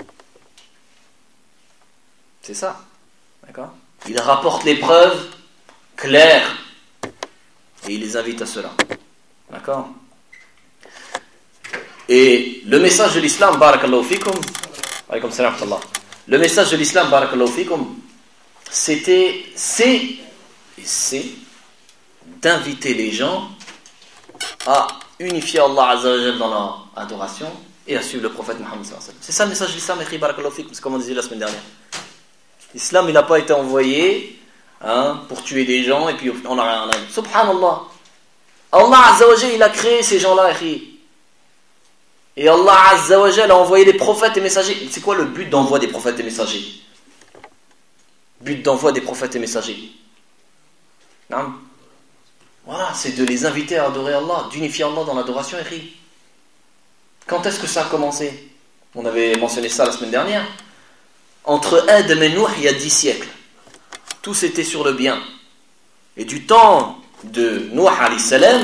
C'est ça, d'accord? Il rapporte les preuves claires et il les invite à cela, d'accord? Et le message de l'islam, barakallahu fikum, alaykum salam wa rahmatullah. Le message de l'islam, barakallahu fikum, c'était, c'est, et c'est d'inviter les gens à unifier Allah Azza wa Jal dans leur adoration et à suivre le prophète Mohammed sallallahu alayhi wa sallam. C'est ça le message de l'islam, écrit barakallahu fikum, c'est comme on disait la semaine dernière. L'islam, il n'a pas été envoyé hein, pour tuer des gens et puis on n'a rien à dire. Subhanallah. Allah Azza wa Jal, il a créé ces gens-là, écrit. Et Allah Azza wa Jal a envoyé des prophètes et messagers. C'est quoi le but d'envoi des prophètes et messagers? But d'envoi des prophètes et messagers. Non? Voilà, c'est de les inviter à adorer Allah, d'unifier Allah dans l'adoration. Quand est-ce que ça a commencé? On avait mentionné ça la semaine dernière. Entre Adam et Nuh, il y a dix siècles. Tous étaient sur le bien. Et du temps de Nuh alayhi salam,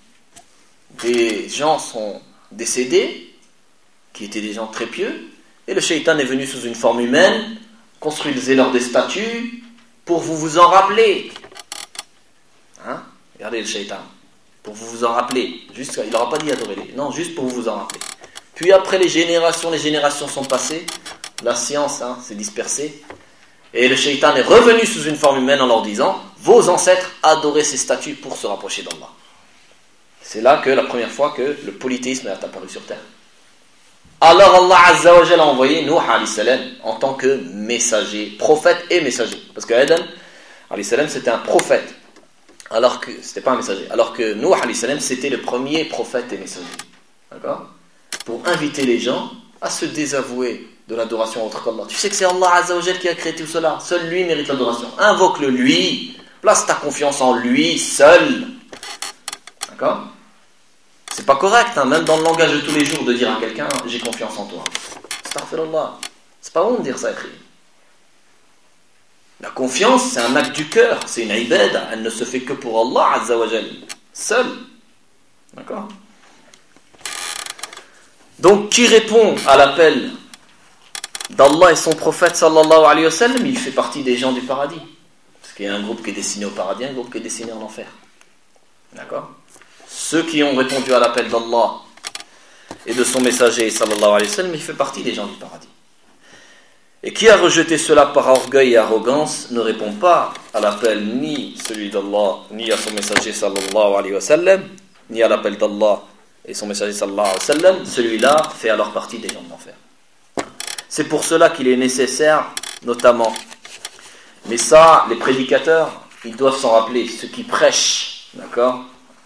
des gens sont décédés, qui étaient des gens très pieux, et le shaitan est venu sous une forme humaine, construisez-leur des statues, pour vous vous en rappeler. Hein? Regardez le shaitan, pour vous vous en rappeler. Juste, il n'aura pas dit adorez-les, non, juste pour vous en rappeler. Puis après les générations, les générations sont passées, la science hein, s'est dispersée, et le shaitan est revenu sous une forme humaine en leur disant, vos ancêtres adoraient ces statues pour se rapprocher d'Allah. C'est là que la première fois que le polythéisme est apparu sur terre. Alors Allah Azza wa Jalla a envoyé Nuh alayhi salam en tant que messager, prophète et messager. Parce que Adam alayhi salam c'était un prophète, alors que c'était pas un messager. Alors que Nuh alayhi salam c'était le premier prophète et messager. D'accord? Pour inviter les gens à se désavouer de l'adoration autre qu'Allah. Tu sais que c'est Allah Azza wa Jalla qui a créé tout cela. Seul lui mérite l'adoration. Invoque-le lui. Place ta confiance en lui seul. D'accord? C'est pas correct, hein, même dans le langage de tous les jours, de dire à quelqu'un « j'ai confiance en toi ». Astaghfirullah. C'est pas bon de dire ça, écrit. La confiance, c'est un acte du cœur, c'est une ibada. Elle ne se fait que pour Allah Azza wa Jal, seul. D'accord? Donc, qui répond à l'appel d'Allah et son prophète sallallahu alayhi wa sallam, il fait partie des gens du paradis. Parce qu'il y a un groupe qui est destiné au paradis, un groupe qui est destiné en enfer. D'accord? Ceux qui ont répondu à l'appel d'Allah et de son messager sallallahu alayhi wa sallam, il fait partie des gens du paradis. Et qui a rejeté cela par orgueil et arrogance ne répond pas à l'appel ni celui d'Allah, ni à son messager sallallahu alayhi wa sallam, ni à l'appel d'Allah et son messager sallallahu alayhi wa sallam. Celui-là fait alors partie des gens de l'enfer. C'est pour cela qu'il est nécessaire, notamment, mais ça, les prédicateurs, ils doivent s'en rappeler, ceux qui prêchent, d'accord,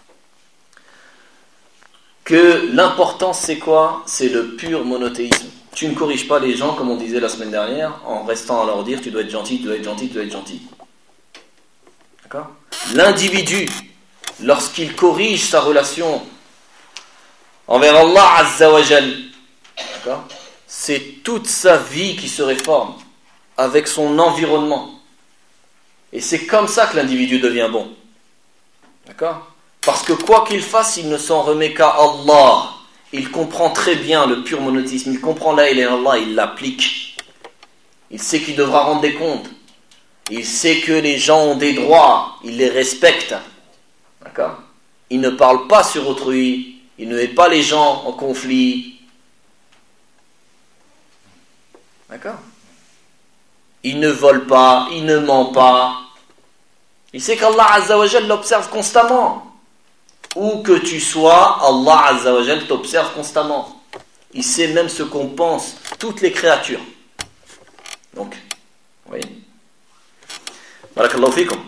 que l'important c'est quoi? C'est le pur monothéisme. Tu ne corriges pas les gens, comme on disait la semaine dernière, en restant à leur dire tu dois être gentil, tu dois être gentil, tu dois être gentil. D'accord? L'individu, lorsqu'il corrige sa relation envers Allah Azza wa Jal, d'accord, c'est toute sa vie qui se réforme avec son environnement. Et c'est comme ça que l'individu devient bon. D'accord? Parce que quoi qu'il fasse, il ne s'en remet qu'à Allah. Il comprend très bien le pur monothéisme. Il comprend la ilaha illallah, il l'applique. Il sait qu'il devra rendre des comptes. Il sait que les gens ont des droits. Il les respecte. D'accord? Il ne parle pas sur autrui. Il ne met pas les gens en conflit. D'accord? Il ne vole pas. Il ne ment pas. Il sait qu'Allah Azza wa Jal l'observe constamment. Où que tu sois, Allah Azza wa Jal t'observe constamment. Il sait même ce qu'on pense, toutes les créatures. Donc, oui. Barakallahu fikum.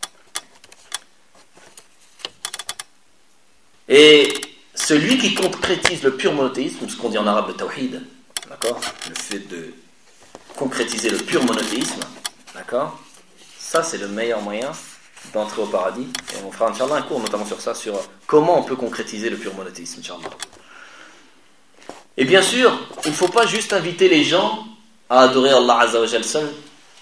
Et celui qui concrétise le pur monothéisme, ce qu'on dit en arabe le tawhid, d'accord, le fait de concrétiser le pur monothéisme, d'accord, ça c'est le meilleur moyen d'entrer au paradis. Et on fera Inch'Allah un cours notamment sur ça, sur comment on peut concrétiser le pur monothéisme, Inch'Allah. Et bien sûr, il ne faut pas juste inviter les gens à adorer Allah Azza wa Jal seul.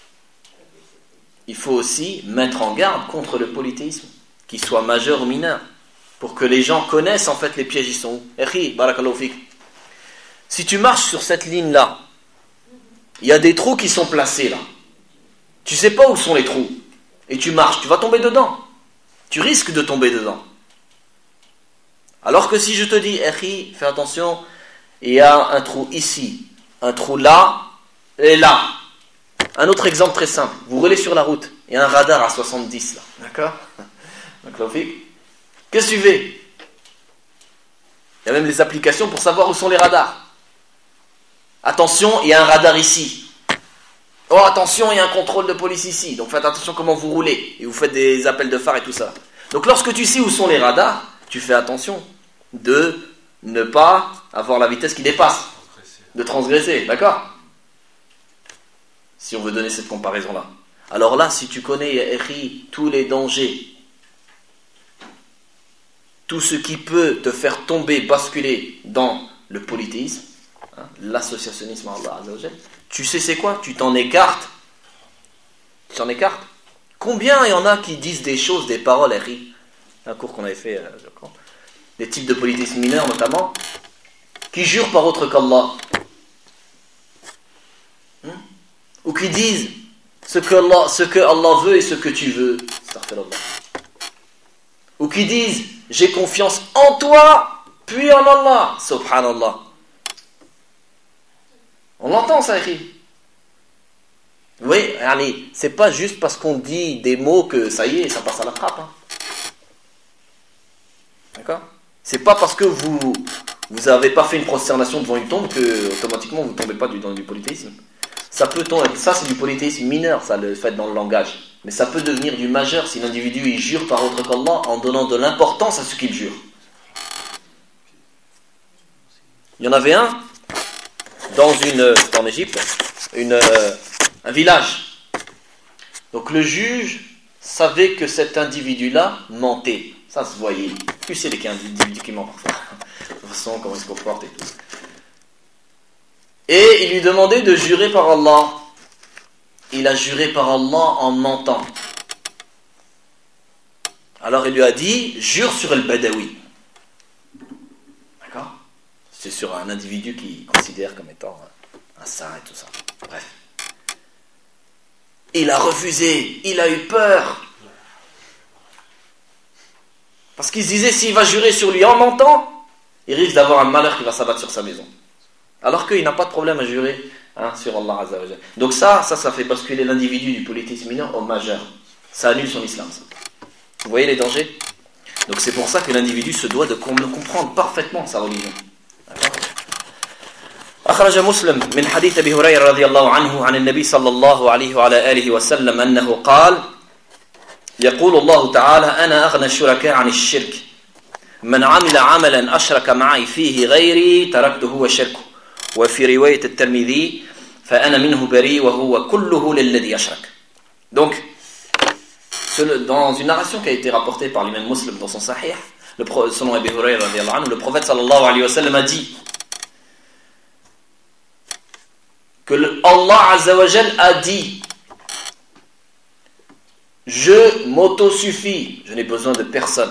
Il faut aussi mettre en garde contre le polythéisme, qu'il soit majeur ou mineur, pour que les gens connaissent en fait les pièges. Ils sont où? Ehi, barakallahu fik. Si tu marches sur cette ligne-là, il y a des trous qui sont placés là. Tu ne sais pas où sont les trous. Et tu marches, tu vas tomber dedans. Tu risques de tomber dedans. Alors que si je te dis, Ehi, fais attention, il y a un trou ici, un trou là et là. Un autre exemple très simple, vous roulez sur la route, il y a un radar à soixante-dix là, d'accord? Qu'est-ce que tu fais? Il y a même les applications pour savoir où sont les radars. Attention, il y a un radar ici. Oh, attention, il y a un contrôle de police ici. Donc faites attention comment vous roulez. Et vous faites des appels de phare et tout ça. Donc lorsque tu sais où sont les radars, tu fais attention de ne pas avoir la vitesse qui dépasse. De transgresser, d'accord? Si on veut donner cette comparaison-là. Alors là, si tu connais tous les dangers, tout ce qui peut te faire tomber, basculer dans le polythéisme, hein, l'associationnisme à Allah Azza wa Jal, tu sais c'est quoi? Tu t'en écartes. Tu t'en écartes. Combien il y en a qui disent des choses, des paroles, un cours qu'on avait fait, euh, je crois, des types de polythéisme mineurs notamment, qui jurent par autre qu'Allah, hein? Ou qui disent ce que, Allah, ce que Allah veut et ce que tu veux, ou qui disent j'ai confiance en toi, puis en Allah, subhanallah. On l'entend ça, écrit. Oui, allez, c'est pas juste parce qu'on dit des mots que ça y est, ça passe à la trappe. Hein. D'accord? C'est pas parce que vous vous avez pas fait une prosternation devant une tombe que automatiquement vous tombez pas du, dans du polythéisme. Ça peut tomber, ça c'est du polythéisme mineur, ça le fait dans le langage. Mais ça peut devenir du majeur si l'individu il jure par autre qu'Allah en donnant de l'importance à ce qu'il jure. Il y en avait un dans une, en Égypte, une, un village. Donc le juge savait que cet individu-là mentait. Ça se voyait. Plus c'est les individus qui mentent parfois. De toute façon, comment il se comporte et tout. Et il lui demandait de jurer par Allah. Il a juré par Allah en mentant. Alors il lui a dit, jure sur el Badawi. D'accord? C'est sur un individu qu'il considère comme étant un saint et tout ça. Bref. Il a refusé, il a eu peur. Parce qu'il se disait, s'il va jurer sur lui en mentant, il risque d'avoir un malheur qui va s'abattre sur sa maison. Alors qu'il n'a pas de problème à jurer hein, sur Allah Azza wa Jal. Donc ça, ça, ça fait basculer l'individu du polythéisme mineur au majeur. Ça annule son islam, ça. Vous voyez les dangers? Donc c'est pour ça que l'individu se doit de comprendre parfaitement sa religion. أخرج مسلم من حديث أبي هريرة رضي الله عنه عن النبي صلى الله عليه وعلى آله وسلم أنه قال يقول الله تعالى أنا أغنى الشركاء عن الشرك من عمل عملا أشرك معي فيه غيري تركته وشركه وفي رواية الترمذي فأنا منه بريء وهو كله للذي أشرك. Donc dans une narration qui a été rapportée par l'imam Muslim dans son Sahih, le, selon Abu Hurayra radiyallahu anhu, le prophète sallallahu alayhi wa sallam a dit que le, Allah Azza wa Jal a dit je m'autosuffis, je n'ai besoin de personne.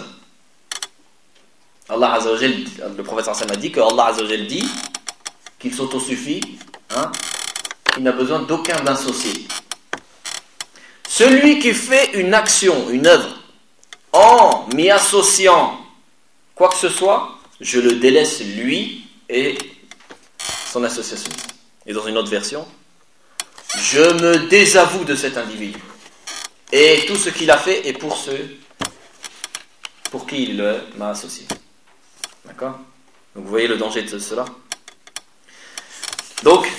Allah Azza wa Jal, le prophète sallallahu alayhi wa sallam a dit que Allah Azza wa Jal dit qu'il s'autosuffit, hein, il n'a besoin d'aucun associé. Celui qui fait une action, une œuvre, en m'y associant quoi que ce soit, je le délaisse lui et son association. Et dans une autre version, je me désavoue de cet individu. Et tout ce qu'il a fait est pour ceux pour qui il m'a associé. D'accord? Donc vous voyez le danger de cela. Donc,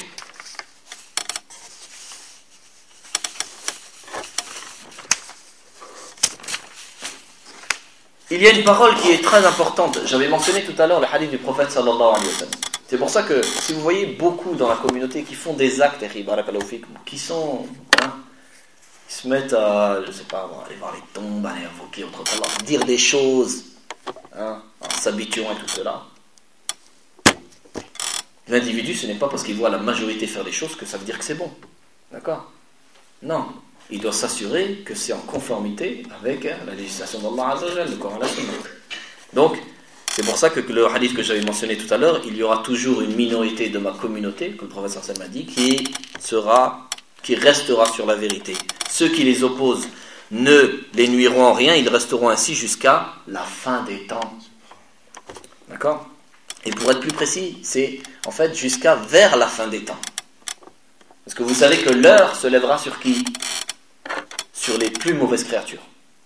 il y a une parole qui est très importante. J'avais mentionné tout à l'heure le hadith du prophète sallallahu alayhi wa sallam. C'est pour ça que si vous voyez beaucoup dans la communauté qui font des actes, qui sont, hein, qui se mettent à, je sais pas, aller voir les tombes, aller invoquer autre Allah, dire des choses, hein, en s'habituant à tout cela. L'individu, ce n'est pas parce qu'il voit la majorité faire des choses que ça veut dire que c'est bon. D'accord? Non. Il doit s'assurer que c'est en conformité avec la législation d'Allah Azza wa Jal, le Coran et la Sunna. Donc, c'est pour ça que le hadith que j'avais mentionné tout à l'heure, il y aura toujours une minorité de ma communauté, que le prophète sallallahu alayhi wa sallam a dit, qui sera, qui restera sur la vérité. Ceux qui les opposent ne les nuiront en rien, ils resteront ainsi jusqu'à la fin des temps. D'accord? Et pour être plus précis, c'est en fait jusqu'à vers la fin des temps. Parce que vous savez que l'heure se lèvera sur qui? Sur les plus mauvaises créatures.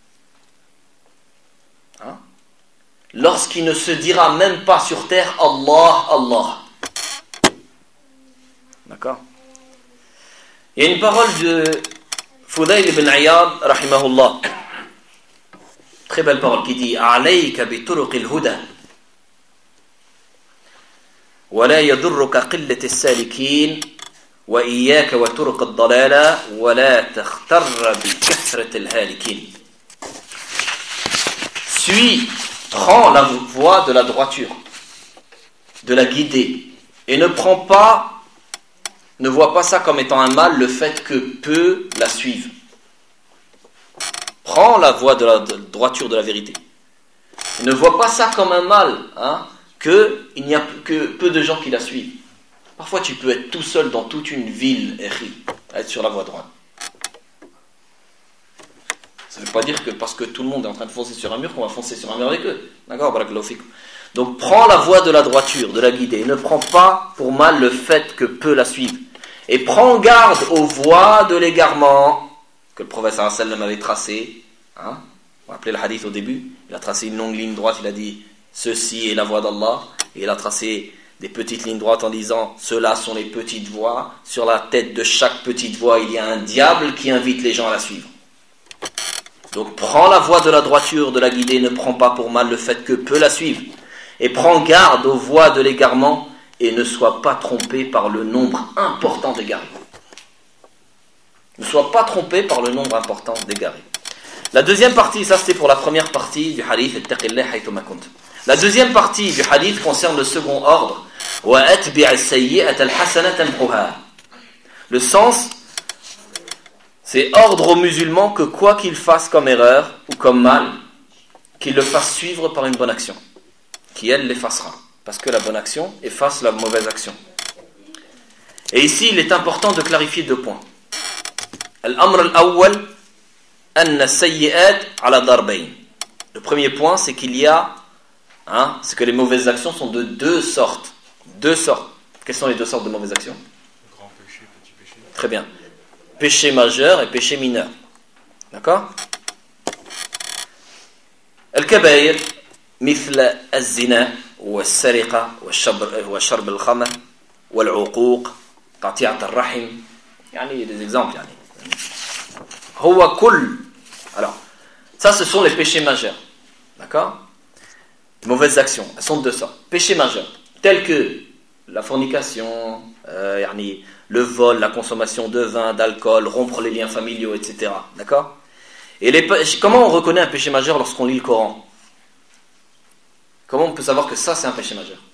Hein? Lorsqu'il ne se dira même pas sur terre Allah, Allah. D'accord? Il y a une parole de Fudayl ibn Iyad, rahimahullah. Très belle parole qui dit Alayka bi turuq al-huda wa la yadurruka qillat as-salikin wa iyyaka wa turuq ad-dalala wa la takhtar bi kathrat al-halikin. Suis, prends la voie de la droiture, de la guidée, et ne prends pas Ne vois pas ça comme étant un mal, le fait que peu la suivent. Prends la voie de la droiture de la vérité. Et ne vois pas ça comme un mal, hein, qu'il n'y a que peu de gens qui la suivent. Parfois, tu peux être tout seul dans toute une ville, être sur la voie droite. Ça ne veut pas dire que parce que tout le monde est en train de foncer sur un mur, qu'on va foncer sur un mur avec eux. D'accord, barakallahu fikum. Donc, prends la voie de la droiture, de la guidée. Et ne prends pas pour mal le fait que peu la suivent. Et prends garde aux voies de l'égarement que le prophète sallallahu alayhi wa sallam avait tracées. Hein? On va appeler le hadith au début. Il a tracé une longue ligne droite, il a dit ceci est la voie d'Allah. Et il a tracé des petites lignes droites en disant ceux-là sont les petites voies. Sur la tête de chaque petite voie, il y a un diable qui invite les gens à la suivre. Donc prends la voie de la droiture, de la guidée, ne prends pas pour mal le fait que peu la suivent. Et prends garde aux voies de l'égarement et ne sois pas trompé par le nombre important d'égarés. Ne sois pas trompé par le nombre important d'égarés. La deuxième partie, ça c'était pour la première partie du hadith, ittaqillah haythuma kunt. La deuxième partie du hadith concerne le second ordre. Wa atbi' as-sayyi'ata al-hasanata tamhuha. Le sens, c'est ordre aux musulmans que quoi qu'ils fassent comme erreur ou comme mal, qu'ils le fassent suivre par une bonne action, qui elle l'effacera. Parce que la bonne action efface la mauvaise action. Et ici, il est important de clarifier deux points. Al-amr al-awwal, anna sayyi'at ala darbayn. Le premier point, c'est qu'il y a, hein, c'est que les mauvaises actions sont de deux sortes. Deux sortes. Quelles sont les deux sortes de mauvaises actions? Grand péché, petit péché. Très bien. Péché majeur et péché mineur. D'accord? Al-kabair, مثل الزنا والسرقة وشرب الخمر والعقوق قطيعة الرحم يعني des exemples يعني هو كل alors ça ce sont les péchés majeurs, d'accord? Les mauvaises actions, elles sont de deux sortes. Péchés majeurs tels que la fornication, euh, يعني le vol, la consommation de vin, d'alcool, rompre les liens familiaux, et cetera. D'accord? Et les, comment on reconnaît un péché majeur lorsqu'on lit le Coran? Comment on peut savoir que ça, c'est un péché majeur?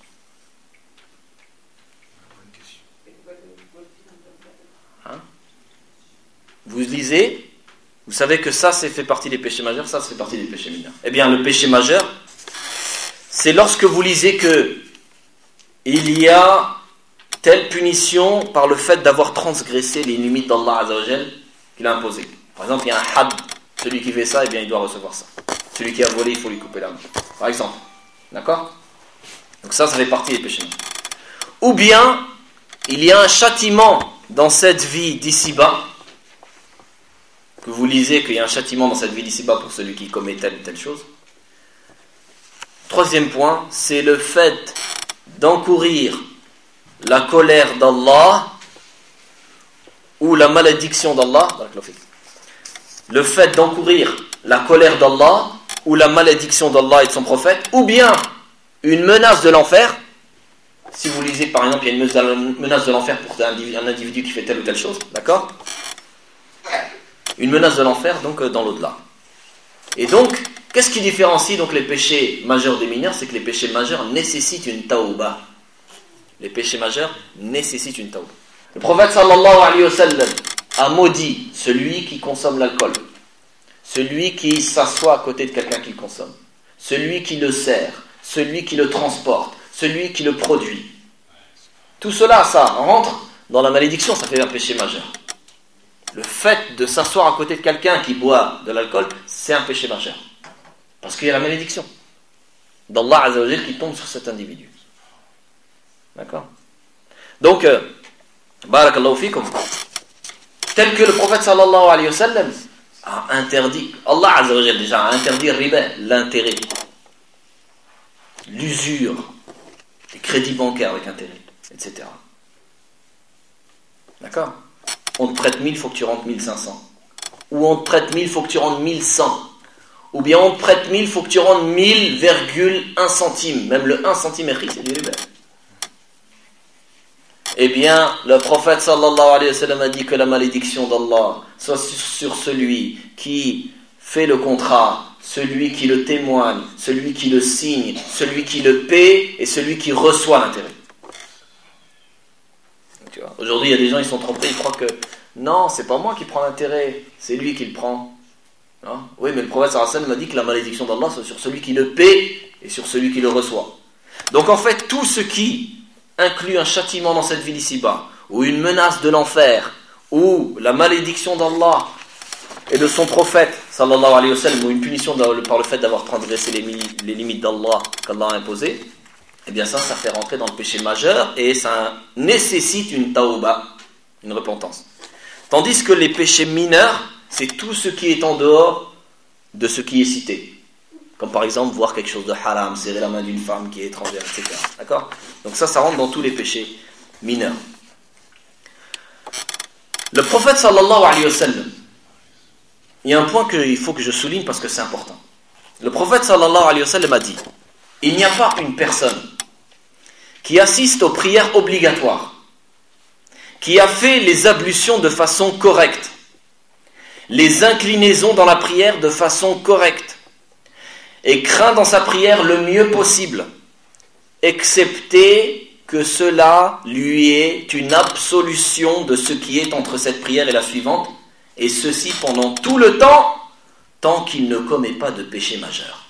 Hein? Vous lisez, vous savez que ça, c'est fait partie des péchés majeurs, ça, c'est fait partie des péchés mineurs. Eh bien, le péché majeur, c'est lorsque vous lisez que il y a telle punition par le fait d'avoir transgressé les limites d'Allah Azza wa Jal qu'il a imposées. Par exemple, il y a un had, celui qui fait ça, eh bien, il doit recevoir ça. Celui qui a volé, il faut lui couper la main. Par exemple. D'accord? Donc ça, ça fait partie des péchés. Ou bien, il y a un châtiment dans cette vie d'ici-bas, que vous lisez qu'il y a un châtiment dans cette vie d'ici-bas pour celui qui commet telle ou telle chose. Troisième point, c'est le fait d'encourir la colère d'Allah ou la malédiction d'Allah. Le fait d'encourir la colère d'Allah ou la malédiction d'Allah et de son prophète, ou bien une menace de l'enfer. Si vous lisez par exemple, il y a une menace de l'enfer pour un individu qui fait telle ou telle chose, d'accord? Une menace de l'enfer, donc dans l'au-delà. Et donc, qu'est-ce qui différencie donc les péchés majeurs des mineurs? C'est que les péchés majeurs nécessitent une taouba. Les péchés majeurs nécessitent une taouba. Le prophète sallallahu alayhi wa sallam a maudit celui qui consomme l'alcool, celui qui s'assoit à côté de quelqu'un qui le consomme, celui qui le sert, celui qui le transporte, celui qui le produit. Tout cela, ça rentre dans la malédiction, ça fait un péché majeur. Le fait de s'asseoir à côté de quelqu'un qui boit de l'alcool, c'est un péché majeur. Parce qu'il y a la malédiction d'Allah Azza wa Jal qui tombe sur cet individu. D'accord. Donc, euh, barakallahu fikum, tel que le prophète sallallahu alayhi wa sallam a interdit, Allah azza wa jalla déjà a interdit riba, l'intérêt, l'usure, les crédits bancaires avec intérêt, et cetera. D'accord. On te prête mille, il faut que tu rentres mille cinq cents. Ou on te prête mille, il faut que tu rentres mille cent. Ou bien on te prête mille, il faut que tu rentres mille virgule un centime. Même le un centime écrit, c'est du riba. Eh bien, le prophète sallallahu alayhi wa sallam a dit que la malédiction d'Allah soit sur celui qui fait le contrat, celui qui le témoigne, celui qui le signe, celui qui le paie et celui qui reçoit l'intérêt. Tu vois, aujourd'hui, il y a des gens, ils sont trompés, ils croient que non, c'est pas moi qui prends l'intérêt, c'est lui qui le prend. Non, oui, mais le prophète sallallahu alayhi wa sallam a dit que la malédiction d'Allah soit sur celui qui le paie et sur celui qui le reçoit. Donc en fait, tout ce qui inclut un châtiment dans cette vie d'ici-bas, ou une menace de l'enfer, ou la malédiction d'Allah et de son prophète, sallallahu alayhi wa sallam, ou une punition par le fait d'avoir transgressé les, les limites d'Allah qu'Allah a imposées, eh bien ça, ça fait rentrer dans le péché majeur et ça nécessite une tauba, une repentance. Tandis que les péchés mineurs, c'est tout ce qui est en dehors de ce qui est cité. Comme par exemple voir quelque chose de haram, serrer la main d'une femme qui est étrangère, et cetera. D'accord ? Donc ça, ça rentre dans tous les péchés mineurs. Le prophète sallallahu alayhi wa sallam, il y a un point qu'il faut que je souligne parce que c'est important. Le prophète sallallahu alayhi wa sallam a dit, il n'y a pas une personne qui assiste aux prières obligatoires, qui a fait les ablutions de façon correcte, les inclinaisons dans la prière de façon correcte, et craint dans sa prière le mieux possible, excepté que cela lui est une absolution de ce qui est entre cette prière et la suivante, et ceci pendant tout le temps, tant qu'il ne commet pas de péché majeur.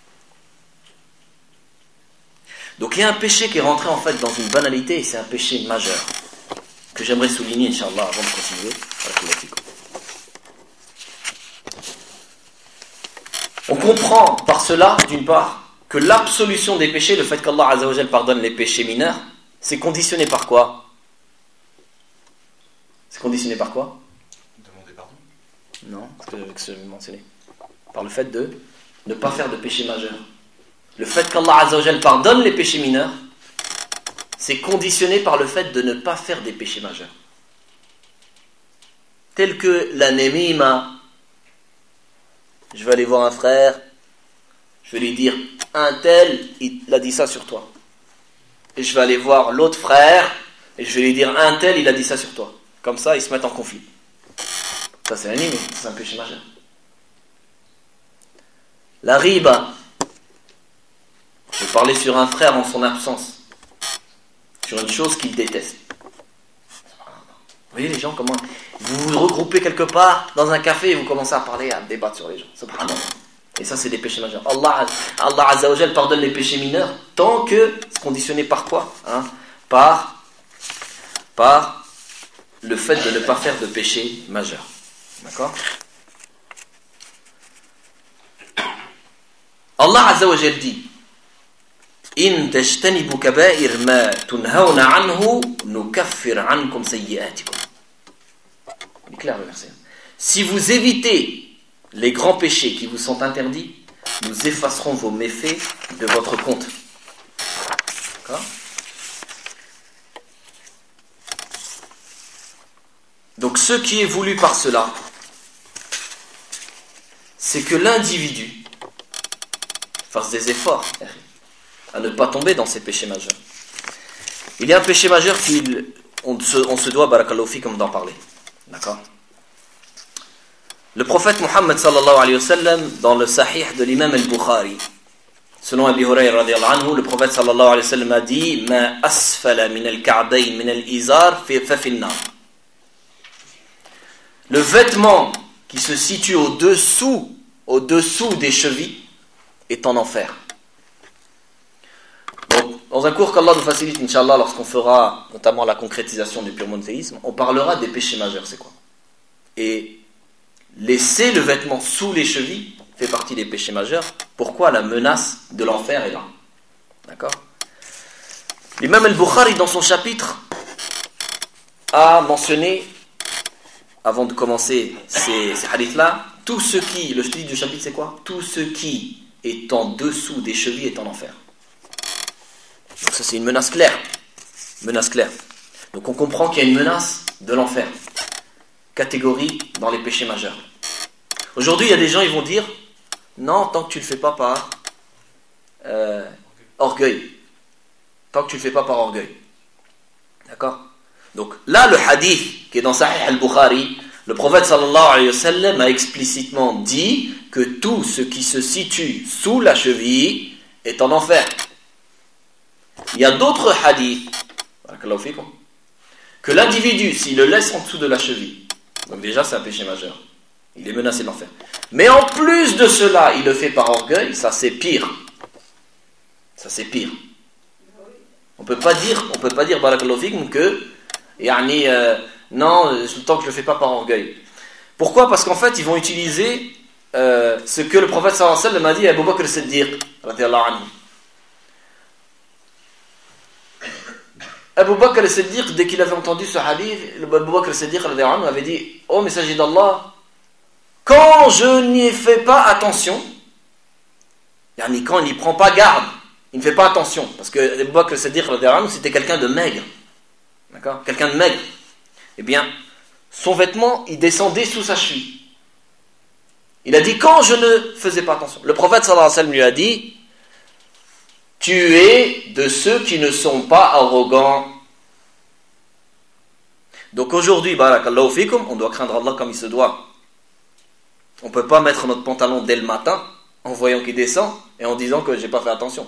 Donc il y a un péché qui est rentré en fait dans une banalité, et c'est un péché majeur, que j'aimerais souligner, Inch'Allah, avant de continuer. On comprend par cela, d'une part, que l'absolution des péchés, le fait qu'Allah Azza wa Jal pardonne les péchés mineurs, c'est conditionné par quoi ? C'est conditionné par quoi ? Demander pardon ? Non, c'est ce que je mentionné. Par le fait de ne pas faire de péché majeur. Le fait qu'Allah Azza wa Jal pardonne les péchés mineurs, c'est conditionné par le fait de ne pas faire des péchés majeurs. Tel que la nemima. Je vais aller voir un frère, je vais lui dire, un tel, il a dit ça sur toi. Et je vais aller voir l'autre frère, et je vais lui dire, un tel, il a dit ça sur toi. Comme ça, ils se mettent en conflit. Ça, c'est animé, c'est un péché majeur. La riba. Je vais parler sur un frère en son absence, sur une chose qu'il déteste. Vous voyez les gens, comment vous vous regroupez quelque part dans un café et vous commencez à parler, à débattre sur les gens. Subhanallah. Et ça, c'est des péchés majeurs. Allah, Allah Azza wa Jal pardonne les péchés mineurs tant que c'est conditionné par quoi, hein? Par, par le fait de ne pas faire de péché majeur. D'accord? Allah Azza wa Jal dit, In tajtanibu kaba'ir ma tunhauna anhu nukaffir ankum sayyi'atikum. Il est clair le verset. Si vous évitez les grands péchés qui vous sont interdits, nous effacerons vos méfaits de votre compte. D'accord ? Donc ce qui est voulu par cela, c'est que l'individu fasse des efforts à ne pas tomber dans ces péchés majeurs. Il y a un péché majeur qu'on se, on se doit, barakallahu fikum, d'en parler. D'accord ? Le prophète Muhammad sallallahu alayhi wa sallam, dans le sahih de l'imam al-Bukhari, selon Abi Hurayra radiyallahu anhu, le prophète sallallahu alayhi wa sallam a dit « Ma asfala min al-ka'bayn min al-izar fa fi an-nar » Le vêtement qui se situe au-dessous, au-dessous des chevilles est en enfer. Donc, dans un cours qu'Allah nous facilite, Inch'Allah, lorsqu'on fera notamment la concrétisation du pur monothéisme, on parlera des péchés majeurs, c'est quoi ? Et laisser le vêtement sous les chevilles fait partie des péchés majeurs. Pourquoi la menace de l'enfer est là ? D'accord ? L'imam al-Bukhari, dans son chapitre, a mentionné, avant de commencer ces, ces hadiths-là, tout ce qui, le titre du chapitre c'est quoi? Tout ce qui est en dessous des chevilles est en enfer. Donc ça c'est une menace claire. Menace claire. Donc on comprend qu'il y a une menace de l'enfer. Catégorie dans les péchés majeurs. Aujourd'hui il y a des gens, ils vont dire, non, tant que tu ne le fais pas par euh, orgueil. Tant que tu ne le fais pas par orgueil. D'accord? Donc là, le hadith qui est dans Sahih al-Bukhari, le prophète sallallahu alayhi wa sallam a explicitement dit que tout ce qui se situe sous la cheville est en enfer. Il y a d'autres hadiths que l'individu, s'il le laisse en dessous de la cheville, donc déjà c'est un péché majeur, il est menacé de l'enfer. Mais en plus de cela, il le fait par orgueil, ça c'est pire. Ça c'est pire. On peut pas dire, on peut pas dire barakallahu fikum que yani, euh, non, tant que je le fais pas par orgueil. Pourquoi? Parce qu'en fait, ils vont utiliser euh, ce que le prophète sallallahu alayhi wa sallam a dit à Abu Bakr as-Siddiq radiyallahu anhu. Abu Bakr as-Siddiq, dès qu'il avait entendu ce hadith, Abu Bakr as-Siddiq radiyallahu anhu avait dit: ô messager d'Allah, quand je n'y fais pas attention, yani quand il n'y prend pas garde, il ne fait pas attention, parce que Abu Bakr as-Siddiq radiyallahu anhu, c'était quelqu'un de maigre. D'accord? Quelqu'un de maigre. Eh bien, son vêtement, il descendait sous sa cheville. Il a dit, quand je ne faisais pas attention. Le prophète sallallahu alayhi wa sallam lui a dit, tu es de ceux qui ne sont pas arrogants. Donc aujourd'hui, barakallahu fikum, on doit craindre Allah comme il se doit. On ne peut pas mettre notre pantalon dès le matin, en voyant qu'il descend, et en disant que j'ai pas fait attention.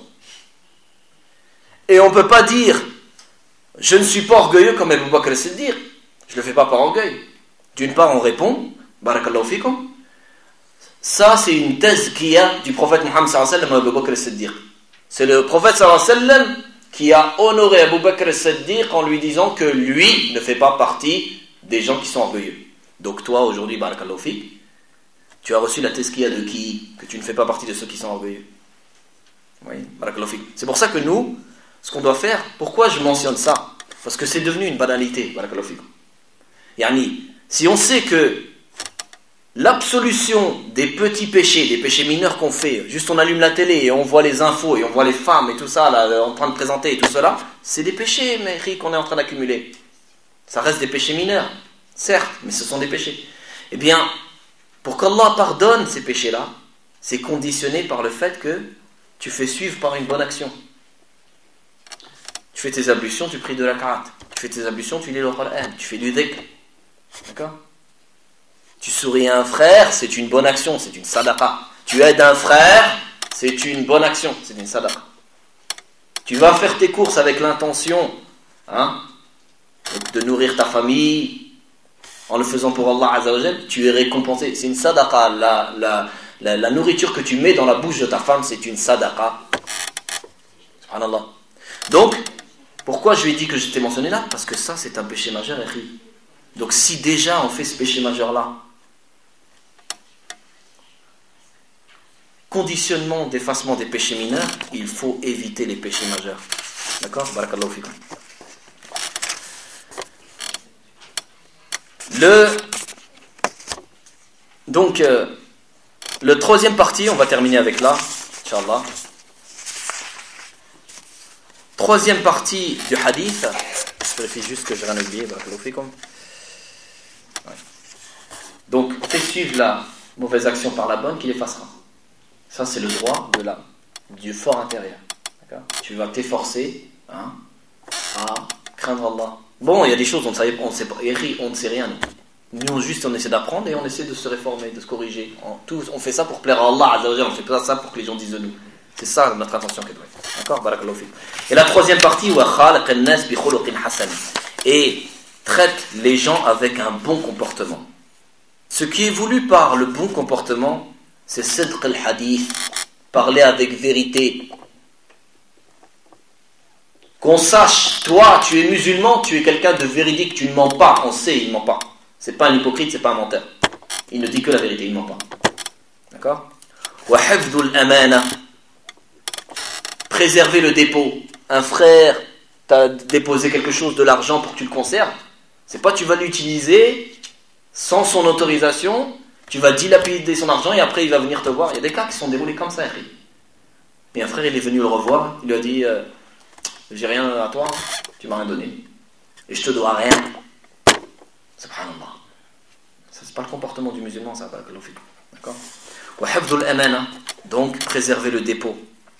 Et on ne peut pas dire, je ne suis pas orgueilleux comme Abu Bakr as-Siddiq. Je ne le fais pas par orgueil. D'une part, on répond, barakallahu fikum, ça c'est une thèse qu'il a du prophète Muhammad sallallahu alayhi wa sallam à Abu Bakr as-Siddiq. C'est le prophète sallallahu alayhi wa sallam qui a honoré Abu Bakr as-Siddiq en lui disant que lui ne fait pas partie des gens qui sont orgueilleux. Donc toi, aujourd'hui, barakallahu fik, tu as reçu la tezkiya de qui? Que tu ne fais pas partie de ceux qui sont orgueilleux. Oui, barakallahu fik. C'est pour ça que nous, ce qu'on doit faire, pourquoi je mentionne ça? Parce que c'est devenu une banalité, barakallahu fik. Yani, si on sait que l'absolution des petits péchés, des péchés mineurs qu'on fait, juste on allume la télé et on voit les infos et on voit les femmes et tout ça là, en train de présenter et tout cela, c'est des péchés, mais qu'on est en train d'accumuler. Ça reste des péchés mineurs, certes, mais ce sont des péchés. Eh bien, pour qu'Allah pardonne ces péchés-là, c'est conditionné par le fait que tu fais suivre par une bonne action. Tu fais tes ablutions, tu pries de la karat. Tu fais tes ablutions, tu lis le Coran. Tu fais du dhikr. D'accord? Tu souris à un frère, c'est une bonne action, c'est une sadaqa. Tu aides un frère, c'est une bonne action, c'est une sadaqa. Tu vas faire tes courses avec l'intention hein, de nourrir ta famille, en le faisant pour Allah Azza wa Jal, tu es récompensé. C'est une sadaqa. La, la, la, la nourriture que tu mets dans la bouche de ta femme, c'est une sadaqa. Subhanallah. Donc, pourquoi je lui ai dit que je t'ai mentionné là? Parce que ça, c'est un péché majeur. Donc, si déjà on fait ce péché majeur-là, conditionnement d'effacement des péchés mineurs, il faut éviter les péchés majeurs. D'accord? Barakallahu fikum. Le, donc, euh, le troisième partie, on va terminer avec là, Inch'Allah. Troisième partie du hadith, je vérifie juste que je n'ai rien oublié. Ouais. Donc, fais suivre la mauvaise action par la bonne qui l'effacera. Ça, c'est le droit de la, du fort intérieur. D'accord? Tu vas t'efforcer hein, à craindre Allah. Bon, il y a des choses, on ne sait, on sait pas, on ne sait rien. Nous, nous juste, on essaie d'apprendre et on essaie de se réformer, de se corriger. On, tout, on fait ça pour plaire à Allah, on ne fait pas ça pour que les gens disent de nous. C'est ça notre intention qu'elle doit être. D'accord? Barakallahu fik. Et la troisième partie, et traite les gens avec un bon comportement. Ce qui est voulu par le bon comportement, c'est sidq al-hadith, parler avec vérité. Qu'on sache, toi, tu es musulman, tu es quelqu'un de véridique, tu ne mens pas. On sait, il ne ment pas. C'est pas un hypocrite, c'est pas un menteur. Il ne dit que la vérité, il ne ment pas. D'accord? Wa hifdhul amana. Préserver le dépôt. Un frère tu as déposé quelque chose, de l'argent pour que tu le conserves. C'est pas tu vas l'utiliser sans son autorisation, tu vas dilapider son argent et après il va venir te voir. Il y a des cas qui sont déroulés comme ça. Et un frère il est venu le revoir, il lui a dit euh, j'ai rien à toi, tu m'as rien donné. Et je te dois rien. Subhanallah. Ça c'est pas le comportement du musulman, ça va. D'accord. Wa hifdhul amana, donc préserver le dépôt.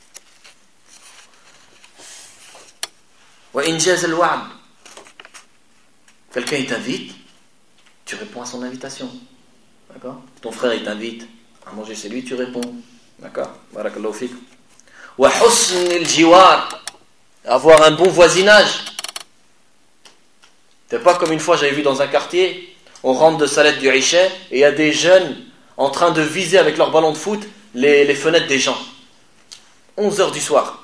Wa injaz al-wa'd. Quelqu'un il t'invite, tu réponds à son invitation. D'accord? Ton frère il t'invite à manger chez lui, tu réponds. D'accord? Barakallahu fik. Wa husn al-jiwar. Avoir un bon voisinage. C'est pas comme une fois j'avais vu dans un quartier, on rentre de Salat du Isha et il y a des jeunes en train de viser avec leur ballon de foot les, les fenêtres des gens. onze heures du soir.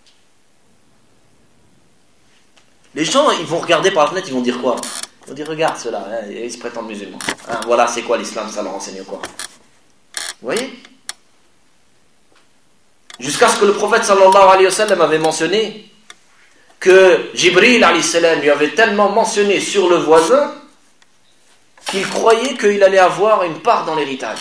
Les gens, ils vont regarder par la fenêtre, ils vont dire quoi? Ils vont dire, regarde ceux-là, hein, ils se prétendent musulmans. Hein, voilà, c'est quoi l'islam, ça leur enseigne quoi? Vous voyez? Jusqu'à ce que le prophète sallallahu alayhi wa sallam avait mentionné que Jibril alayhi salam lui avait tellement mentionné sur le voisin qu'il croyait qu'il allait avoir une part dans l'héritage.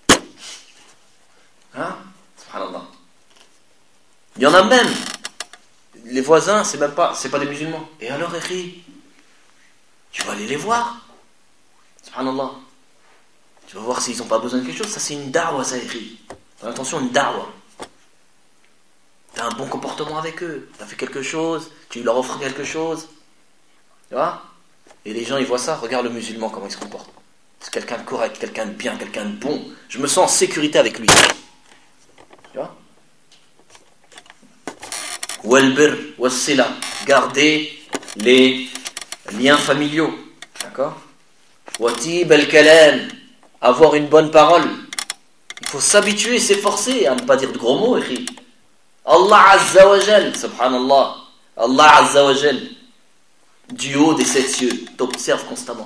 Hein? Subhanallah. Il y en a même. Les voisins, c'est même pas, c'est pas des musulmans. Et alors, Eri, tu vas aller les voir. Subhanallah. Tu vas voir s'ils n'ont pas besoin de quelque chose. Ça, c'est une da'wa, ça, Eri. Attention, une da'wa. Tu as un bon comportement avec eux. Tu as fait quelque chose, tu leur offres quelque chose. Tu vois? Et les gens, ils voient ça. Regarde le musulman, comment il se comporte. C'est quelqu'un de correct, quelqu'un de bien, quelqu'un de bon. Je me sens en sécurité avec lui. Tu vois? Walbir, wassila, garder les liens familiaux, d'accord? Watib al-kalam, avoir une bonne parole. Il faut s'habituer, s'efforcer à ne pas dire de gros mots. Allah Azza wa Jal, subhanallah, Allah Azza wa Jal, du haut des sept cieux, t'observe constamment.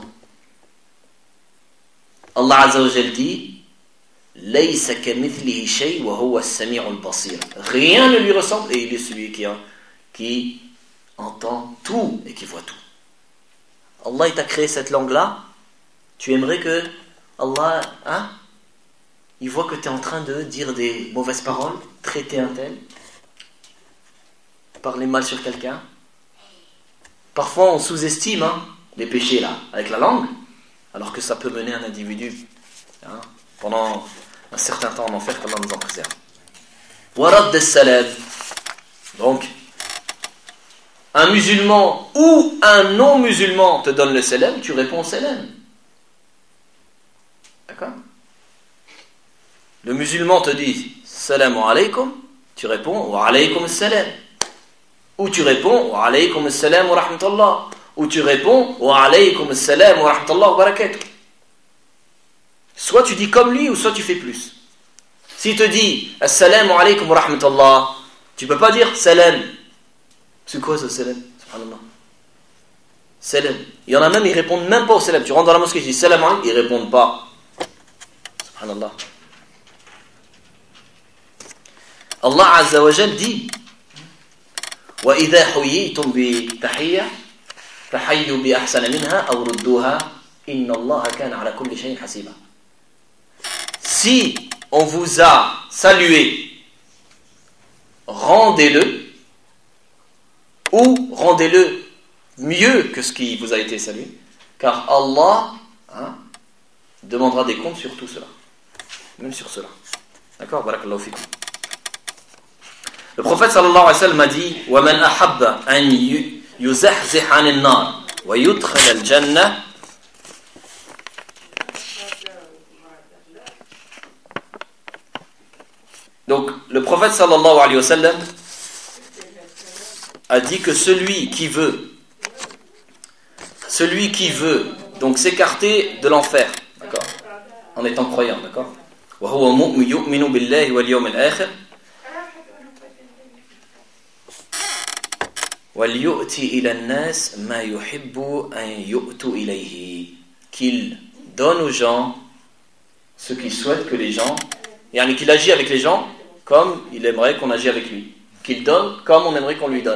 Allah Azza wa Jal dit Laysa kamithlihi shay wa huwa as-sami'ul basir. Rien ne lui ressemble et il est celui qui, hein, qui entend tout et qui voit tout. Allah il t'a créé cette langue-là. Tu aimerais que Allah, hein, il voit que tu es en train de dire des mauvaises paroles, traiter un tel, parler mal sur quelqu'un. Parfois on sous-estime hein, les péchés là, avec la langue, alors que ça peut mener un individu hein, pendant un certain temps en enfer, qu'Allah nous en préserve. Warad as-salam. Donc, un musulman ou un non-musulman te donne le salam, tu réponds salam. D'accord? Le musulman te dit salam alaykum, tu réponds wa alaykum salam. Ou tu réponds wa alaykum salam wa rahmatullah. Ou tu réponds wa alaykum salam wa rahmatullah wa barakatuh. Soit tu dis comme lui, ou soit tu fais plus. S'il te dit Assalamu alaykum wa rahmatullah, tu ne peux pas dire salam. C'est quoi ce salam? Subhanallah. Salam. Il y en a même, ils répondent même pas au salam. Tu rentres dans la mosquée, tu dis salam alaykum, ils ne répondent pas. Subhanallah. Allah Azza wa Jal dit Wa idha huyitum bi tahiyya fahayyu bi ahsana minha aw rudduha inna Allah kana ala kulli shay'in hasiba. Si on vous a salué, rendez-le, ou rendez-le mieux que ce qui vous a été salué, car Allah hein, demandera des comptes sur tout cela, même sur cela. D'accord? Barakallahu fikum. Le prophète sallallahu alayhi wa sallam a dit وَمَنْ أَحَبَّ أَنْ يُزَحْزِحَ عَنِ النَّارِ وَيُدْخَلَ الْجَنَّةِ. Donc, le prophète sallallahu alayhi wa sallam a dit que celui qui veut, celui qui veut, donc s'écarter de l'enfer, d'accord, en étant croyant, d'accord, وَهُوَ يُؤْمِنُ بِاللَّهِ وَالْيَوْمِ الْآخِرِ وَلْيُؤْتِ إِلَى النَّاسِ مَا يُحِبُّ أَنْ يُؤْتُوا إِلَيْهِ, qu'il donne aux gens ce qu'il souhaite que les gens, et qu'il agit avec les gens comme il aimerait qu'on agisse avec lui, qu'il donne comme on aimerait qu'on lui donne.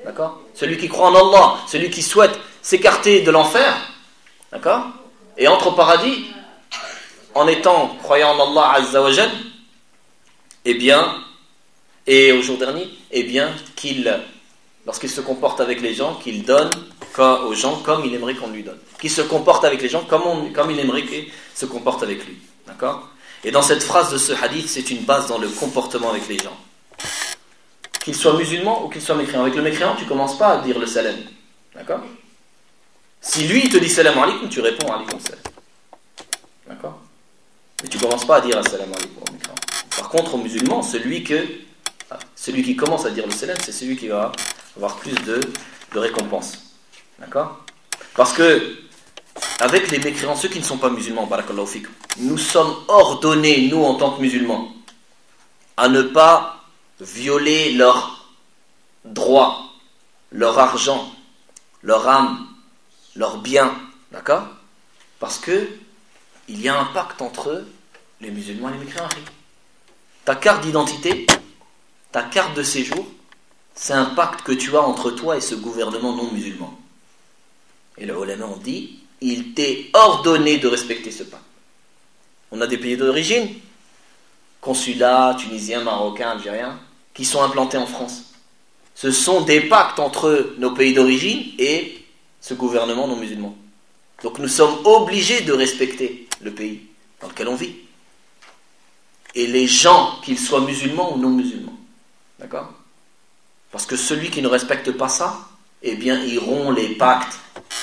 D'accord? Celui qui croit en Allah, celui qui souhaite s'écarter de l'enfer, d'accord? Et entre au paradis, en étant croyant en Allah Azza wa Jal, eh bien, et au jour dernier, eh bien, qu'il, lorsqu'il se comporte avec les gens, qu'il donne aux gens comme il aimerait qu'on lui donne. Qu'il se comporte avec les gens comme, on, comme il aimerait qu'il se comporte avec lui. D'accord? Et dans cette phrase de ce hadith, c'est une base dans le comportement avec les gens. Qu'il soit musulman ou qu'il soit mécréant. Avec le mécréant, tu ne commences pas à dire le salam. D'accord? Si lui, il te dit salam alaikum, tu réponds alaikum salam. D'accord? Mais tu ne commences pas à dire salam alaikum au mécréant. Par contre, au musulman, celui, que, celui qui commence à dire le salam, c'est celui qui va avoir plus de, de récompense. D'accord? Parce que, avec les mécréants, ceux qui ne sont pas musulmans, barakallahu fikum, nous sommes ordonnés, nous, en tant que musulmans, à ne pas violer leurs droits, leur argent, leur âme, leurs biens. D'accord? Parce que il y a un pacte entre les musulmans et les mécréants. Ta carte d'identité, ta carte de séjour, c'est un pacte que tu as entre toi et ce gouvernement non musulman. Et les ulama ont dit, il t'est ordonné de respecter ce pacte. On a des pays d'origine, consulats, tunisiens, marocains, algériens, qui sont implantés en France. Ce sont des pactes entre nos pays d'origine et ce gouvernement non musulman. Donc nous sommes obligés de respecter le pays dans lequel on vit. Et les gens, qu'ils soient musulmans ou non musulmans. D'accord? Parce que celui qui ne respecte pas ça, eh bien, il rompt les pactes.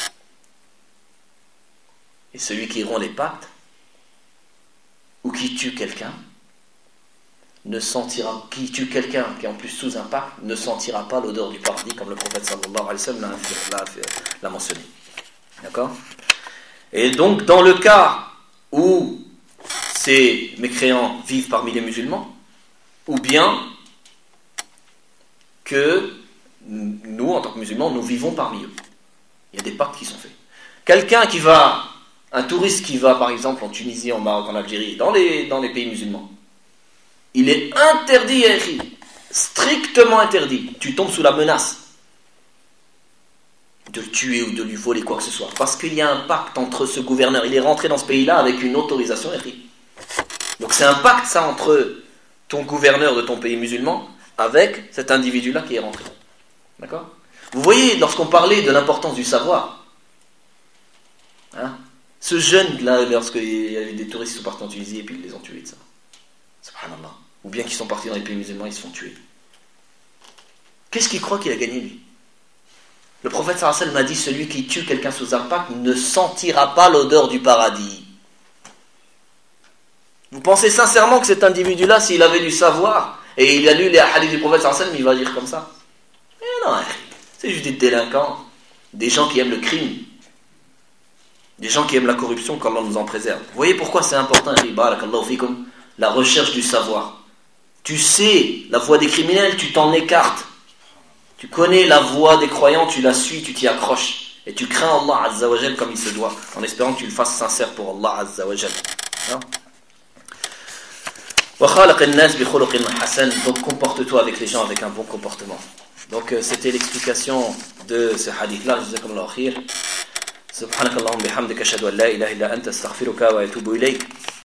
Et celui qui rompt les pactes, ou qui tue quelqu'un, ne sentira, qui tue quelqu'un qui est en plus sous un pacte, ne sentira pas l'odeur du paradis, comme le prophète sallallahu alayhi wa sallam l'a, l'a, l'a mentionné. D'accord? Et donc, dans le cas où ces mécréants vivent parmi les musulmans, ou bien que nous, en tant que musulmans, nous vivons parmi eux. Il y a des pactes qui sont faits. Quelqu'un qui va, un touriste qui va, par exemple, en Tunisie, en Maroc, en Algérie, dans les, dans les pays musulmans, il est interdit, strictement interdit. Tu tombes sous la menace de le tuer ou de lui voler quoi que ce soit. Parce qu'il y a un pacte entre ce gouverneur. Il est rentré dans ce pays-là avec une autorisation. Donc c'est un pacte, ça, entre ton gouverneur de ton pays musulman avec cet individu-là qui est rentré. D'accord? Vous voyez, lorsqu'on parlait de l'importance du savoir, hein, ce jeune-là, lorsqu'il y avait des touristes qui sont partis en Tunisie et puis ils les ont tués de ça. Subhanallah. Ou bien qu'ils sont partis dans les pays musulmans, ils se font tuer. Qu'est-ce qu'il croit qu'il a gagné, lui? Le prophète sallallahu alayhi wa sallam a dit, celui qui tue quelqu'un sous un pacte ne sentira pas l'odeur du paradis. Vous pensez sincèrement que cet individu-là, s'il avait du savoir, et il a lu les hadiths du prophète sallallahu alayhi wa sallam, il va dire comme ça? Eh non, c'est juste des délinquants, des gens qui aiment le crime, des gens qui aiment la corruption, qu'Allah nous en préserve. Vous voyez pourquoi c'est important, barakallahu fikum, la recherche du savoir. Tu sais la voie des criminels, tu t'en écartes. Tu connais la voie des croyants, tu la suis, tu t'y accroches. Et tu crains Allah Azza wa Jal comme il se doit, en espérant que tu le fasses sincère pour Allah Azza wa Jal. Donc comporte-toi avec les gens avec un bon comportement. Donc euh, c'était l'explication de ce hadith-là. Jazakumullahu khair. Subhanakallahumma bihamdika ashhadu an la ilaha illa anta astaghfiruka wa atubu ilayk.